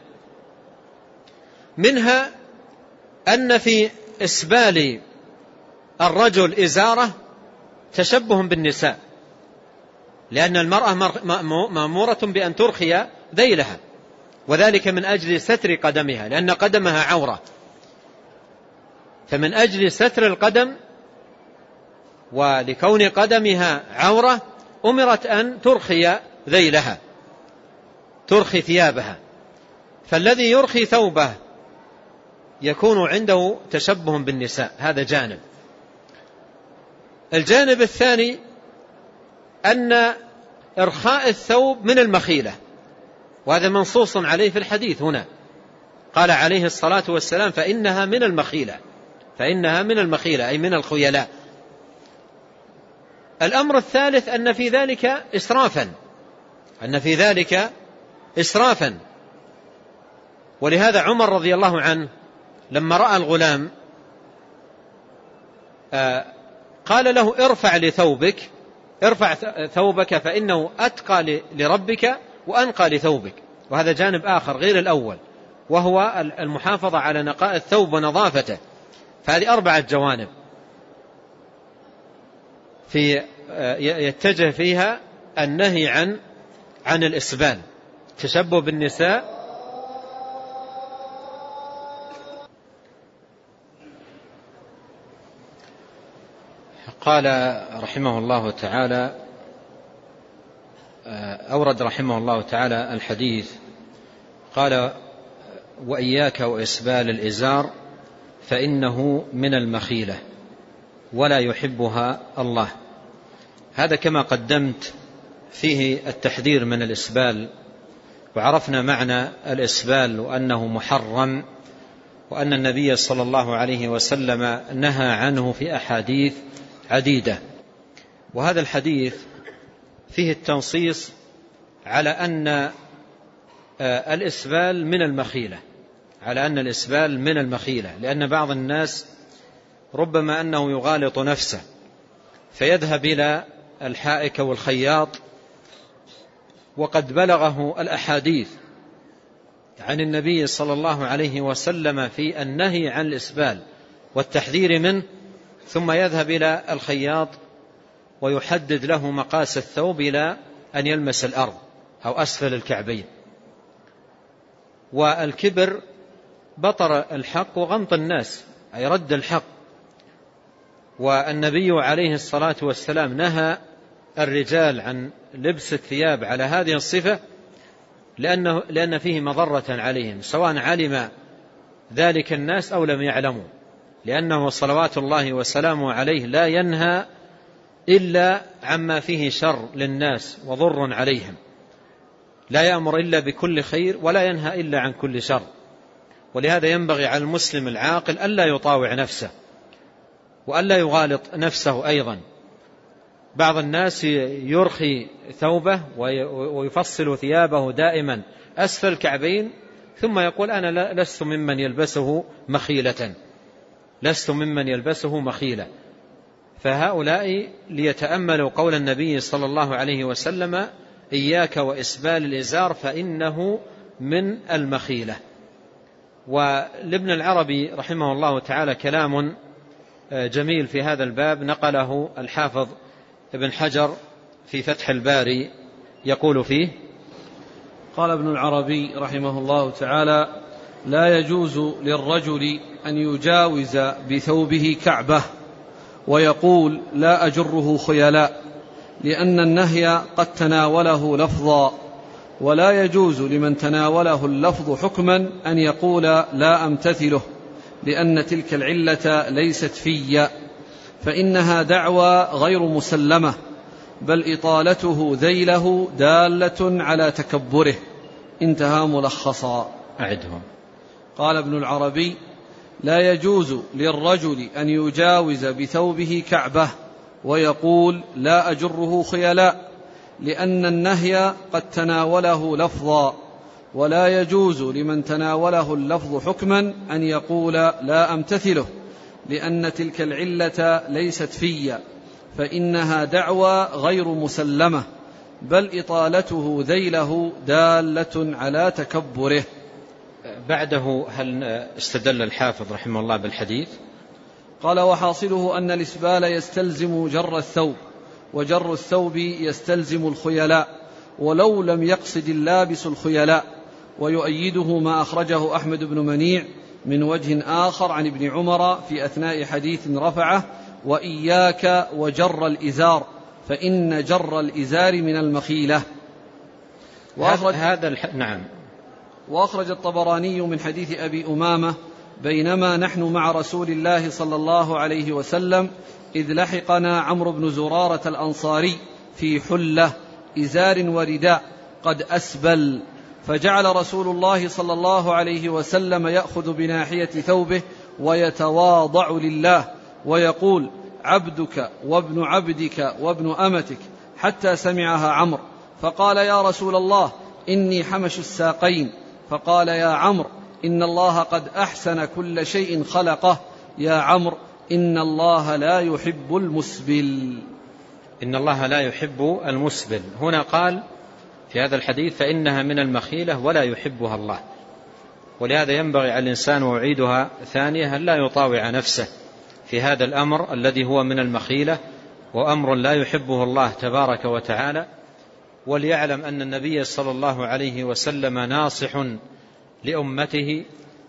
منها أن في إسبال الرجل إزارة تشبه بالنساء، لأن المرأة مأمورة بأن ترخي ذيلها، وذلك من أجل ستر قدمها، لأن قدمها عورة، فمن أجل ستر القدم ولكون قدمها عورة أمرت أن ترخي ذيلها، ترخي ثيابها. فالذي يرخي ثوبه يكون عنده تشبه بالنساء، هذا جانب. الجانب الثاني أن إرخاء الثوب من المخيلة، وهذا منصوص عليه في الحديث هنا، قال عليه الصلاة والسلام فإنها من المخيلة، فإنها من المخيلة أي من الخيلاء. الأمر الثالث أن في ذلك إسرافا، أن في ذلك إسرافا. ولهذا عمر رضي الله عنه لما رأى الغلام قال له ارفع لثوبك، ارفع ثوبك فإنه أتقى لربك وأنقى لثوبك. وهذا جانب آخر غير الأول، وهو المحافظة على نقاء الثوب ونظافته. فهذه 4 جوانب يتجه فيها النهي عن الإسبال: تشبه بالنساء، قال رحمه الله تعالى، أورد رحمه الله تعالى الحديث، قال وإياك وإسبال الإزار فإنه من المخيلة ولا يحبها الله. هذا كما قدمت فيه التحذير من الإسبال، وعرفنا معنى الإسبال وأنه محرم، وأن النبي صلى الله عليه وسلم نهى عنه في أحاديث عديدة. وهذا الحديث فيه التنصيص على أن الإسبال من المخيلة، على أن الإسبال من المخيلة، لأن بعض الناس ربما أنه يغالط نفسه فيذهب إلى الحائك والخياط، وقد بلغه الأحاديث عن النبي صلى الله عليه وسلم في النهي عن الإسبال والتحذير منه، ثم يذهب إلى الخياط ويحدد له مقاس الثوب إلى أن يلمس الأرض أو أسفل الكعبين. والكبر بطر الحق وغمط الناس، أي رد الحق. والنبي عليه الصلاة والسلام نهى الرجال عن لبس الثياب على هذه الصفة لأن فيه مضرة عليهم، سواء علم ذلك الناس أو لم يعلموا، لأنه صلوات الله وسلامه عليه لا ينهى إلا عما فيه شر للناس وضر عليهم، لا يأمر إلا بكل خير ولا ينهى إلا عن كل شر. ولهذا ينبغي على المسلم العاقل ألا يطاوع نفسه وألا يغالط نفسه أيضا. بعض الناس يرخي ثوبه ويفصل ثيابه دائما أسفل الكعبين، ثم يقول أنا لست ممن يلبسه مخيلة، لست ممن يلبسه مخيلة. فهؤلاء ليتأملوا قول النبي صلى الله عليه وسلم إياك وإسبال الإزار فإنه من المخيلة. ولابن العربي رحمه الله تعالى كلام جميل في هذا الباب، نقله الحافظ ابن حجر في فتح الباري، يقول فيه: قال ابن العربي رحمه الله تعالى: لا يجوز للرجل أن يجاوز بثوبه كعبة ويقول لا أجره خيلاء، لأن النهي قد تناوله لفظا، ولا يجوز لمن تناوله اللفظ حكما أن يقول لا أمتثله، لأن تلك العلة ليست في، فإنها دعوى غير مسلمة، بل إطالته ذيله دالة على تكبره. انتهى ملخصا. أعدهم. قال ابن العربي: لا يجوز للرجل أن يجاوز بثوبه كعبة ويقول لا أجره خيلاء، لأن النهي قد تناوله لفظا، ولا يجوز لمن تناوله اللفظ حكما أن يقول لا أمتثله، لأن تلك العلة ليست في، فإنها دعوى غير مسلمة، بل إطالته ذيله دالة على تكبره. بعده هل استدل الحافظ رحمه الله بالحديث؟ قال وحاصله أن الإسبال يستلزم جر الثوب، وجر الثوب يستلزم الخيلاء، ولو لم يقصد اللابس الخيلاء. ويؤيده ما أخرجه أحمد بن منيع من وجه آخر عن ابن عمر في أثناء حديث رفعه: وإياك وجر الإزار، فإن جر الإزار من المخيلة. نعم. وأخرج الطبراني من حديث أبي أمامة: بينما نحن مع رسول الله صلى الله عليه وسلم إذ لحقنا عمرو بن زرارة الأنصاري في حلة إزار ورداء قد أسبل، فجعل رسول الله صلى الله عليه وسلم يأخذ بناحية ثوبه ويتواضع لله ويقول: عبدك وابن عبدك وابن أمتك، حتى سمعها عمرو، فقال: يا رسول الله إني حمش الساقين. فقال: يا عمرو إن الله قد أحسن كل شيء خلقه، يا عمرو إن الله لا يحب المسبل. إن الله لا يحب المسبل. هنا قال في هذا الحديث: فإنها من المخيلة ولا يحبها الله. ولهذا ينبغي على الإنسان، وأعيدها ثانية، أن لا يطاوع نفسه في هذا الأمر الذي هو من المخيلة، وأمر لا يحبه الله تبارك وتعالى. وليعلم أن النبي صلى الله عليه وسلم ناصح لأمته،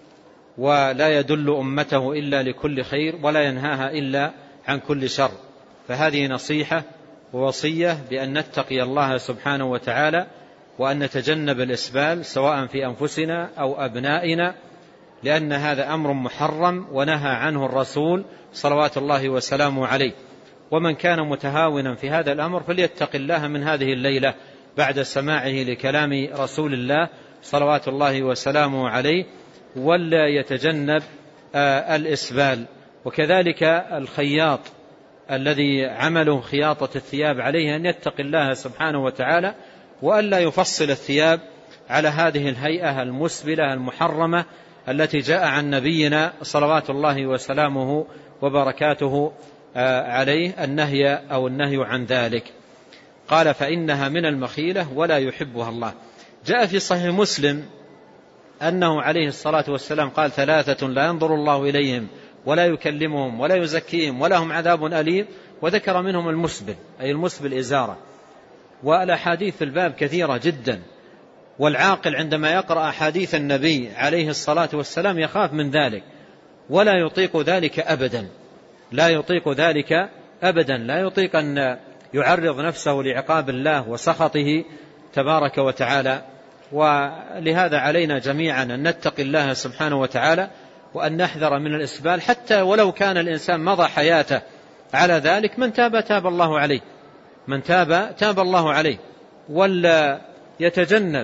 ولا يدل أمته إلا لكل خير، ولا ينهاها إلا عن كل شر. فهذه نصيحة ووصية بأن نتقي الله سبحانه وتعالى، وأن نتجنب الإسبال سواء في أنفسنا أو أبنائنا، لأن هذا أمر محرم ونهى عنه الرسول صلوات الله وسلامه عليه. ومن كان متهاونا في هذا الأمر فليتق الله من هذه الليلة بعد سماعه لكلام رسول الله صلوات الله وسلامه عليه، ولا يتجنب الإسبال. وكذلك الخياط الذي عمله خياطة الثياب عليه أن يتقي الله سبحانه وتعالى، وألا يفصل الثياب على هذه الهيئة المسبلة المحرمة التي جاء عن نبينا صلوات الله وسلامه وبركاته عليه النهي عن ذلك. قال: فإنها من المخيلة ولا يحبها الله. جاء في صحيح مسلم أنه عليه الصلاة والسلام قال: 3 لا ينظر الله إليهم ولا يكلمهم ولا يزكيهم ولهم عذاب أليم، وذكر منهم المسبل، أي المسبل إزارة. والأحاديث في الباب كثيرة جدا، والعاقل عندما يقرأ أحاديث النبي عليه الصلاة والسلام يخاف من ذلك، ولا يطيق ذلك أبدا، لا يطيق ذلك أبدا، لا يطيق أن يعرض نفسه لعقاب الله وسخطه تبارك وتعالى. ولهذا علينا جميعا أن نتقي الله سبحانه وتعالى، وأن نحذر من الإسبال، حتى ولو كان الإنسان مضى حياته على ذلك. من تاب تاب الله عليه، من تاب تاب الله عليه، ولا يتجنب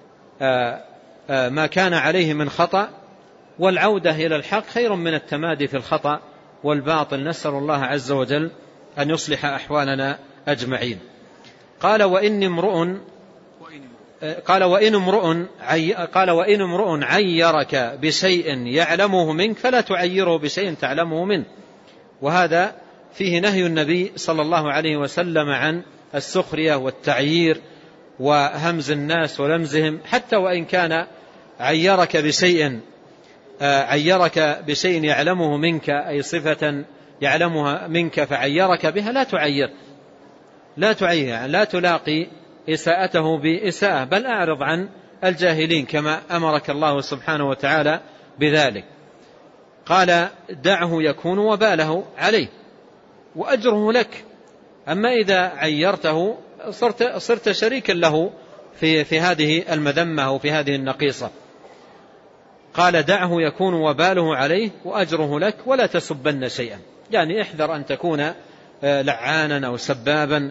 ما كان عليه من خطأ، والعودة إلى الحق خير من التمادي في الخطأ والباطل. نسأل الله عز وجل أن يصلح أحوالنا أجمعين. قال: وإن امرؤ عيرك بشيء يعلمه منك فلا تعيره بشيء تعلمه منه. وهذا فيه نهي النبي صلى الله عليه وسلم عن السخرية والتعيير وهمز الناس ولمزهم، حتى وإن كان عيرك بشيء يعلمه منك، أي صفة يعلمها منك فعيرك بها، لا تعير، لا تلاقي إساءته بإساءة، بل أعرض عن الجاهلين كما أمرك الله سبحانه وتعالى بذلك. قال: دعه يكون وباله عليه وأجره لك. أما إذا عيرته صرت شريكا له في هذه المذمة وفي هذه النقيصة. قال: دعه يكون وباله عليه وأجره لك ولا تسبن شيئا. يعني احذر أن تكون لعانا أو سبابا.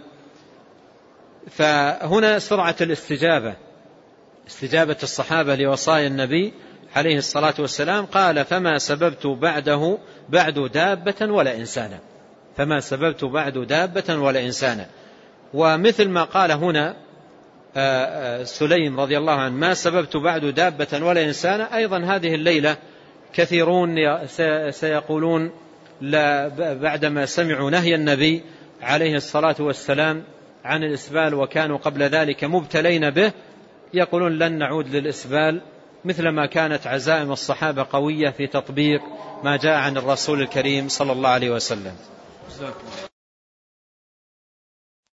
فهنا سرعة استجابة الصحابة لوصايا النبي عليه الصلاة والسلام. قال: فما سببت بعد دابة ولا إنسانا. فما سببت بعد دابة ولا إنسانا. ومثل ما قال هنا سليم رضي الله عنه ما سببت بعد دابة ولا إنسانا، أيضا هذه الليلة كثيرون سيقولون بعدما سمعوا نهي النبي عليه الصلاة والسلام عن الإسبال وكانوا قبل ذلك مبتلين به، يقولون لن نعود للإسبال، مثلما كانت عزائم الصحابة قوية في تطبيق ما جاء عن الرسول الكريم صلى الله عليه وسلم.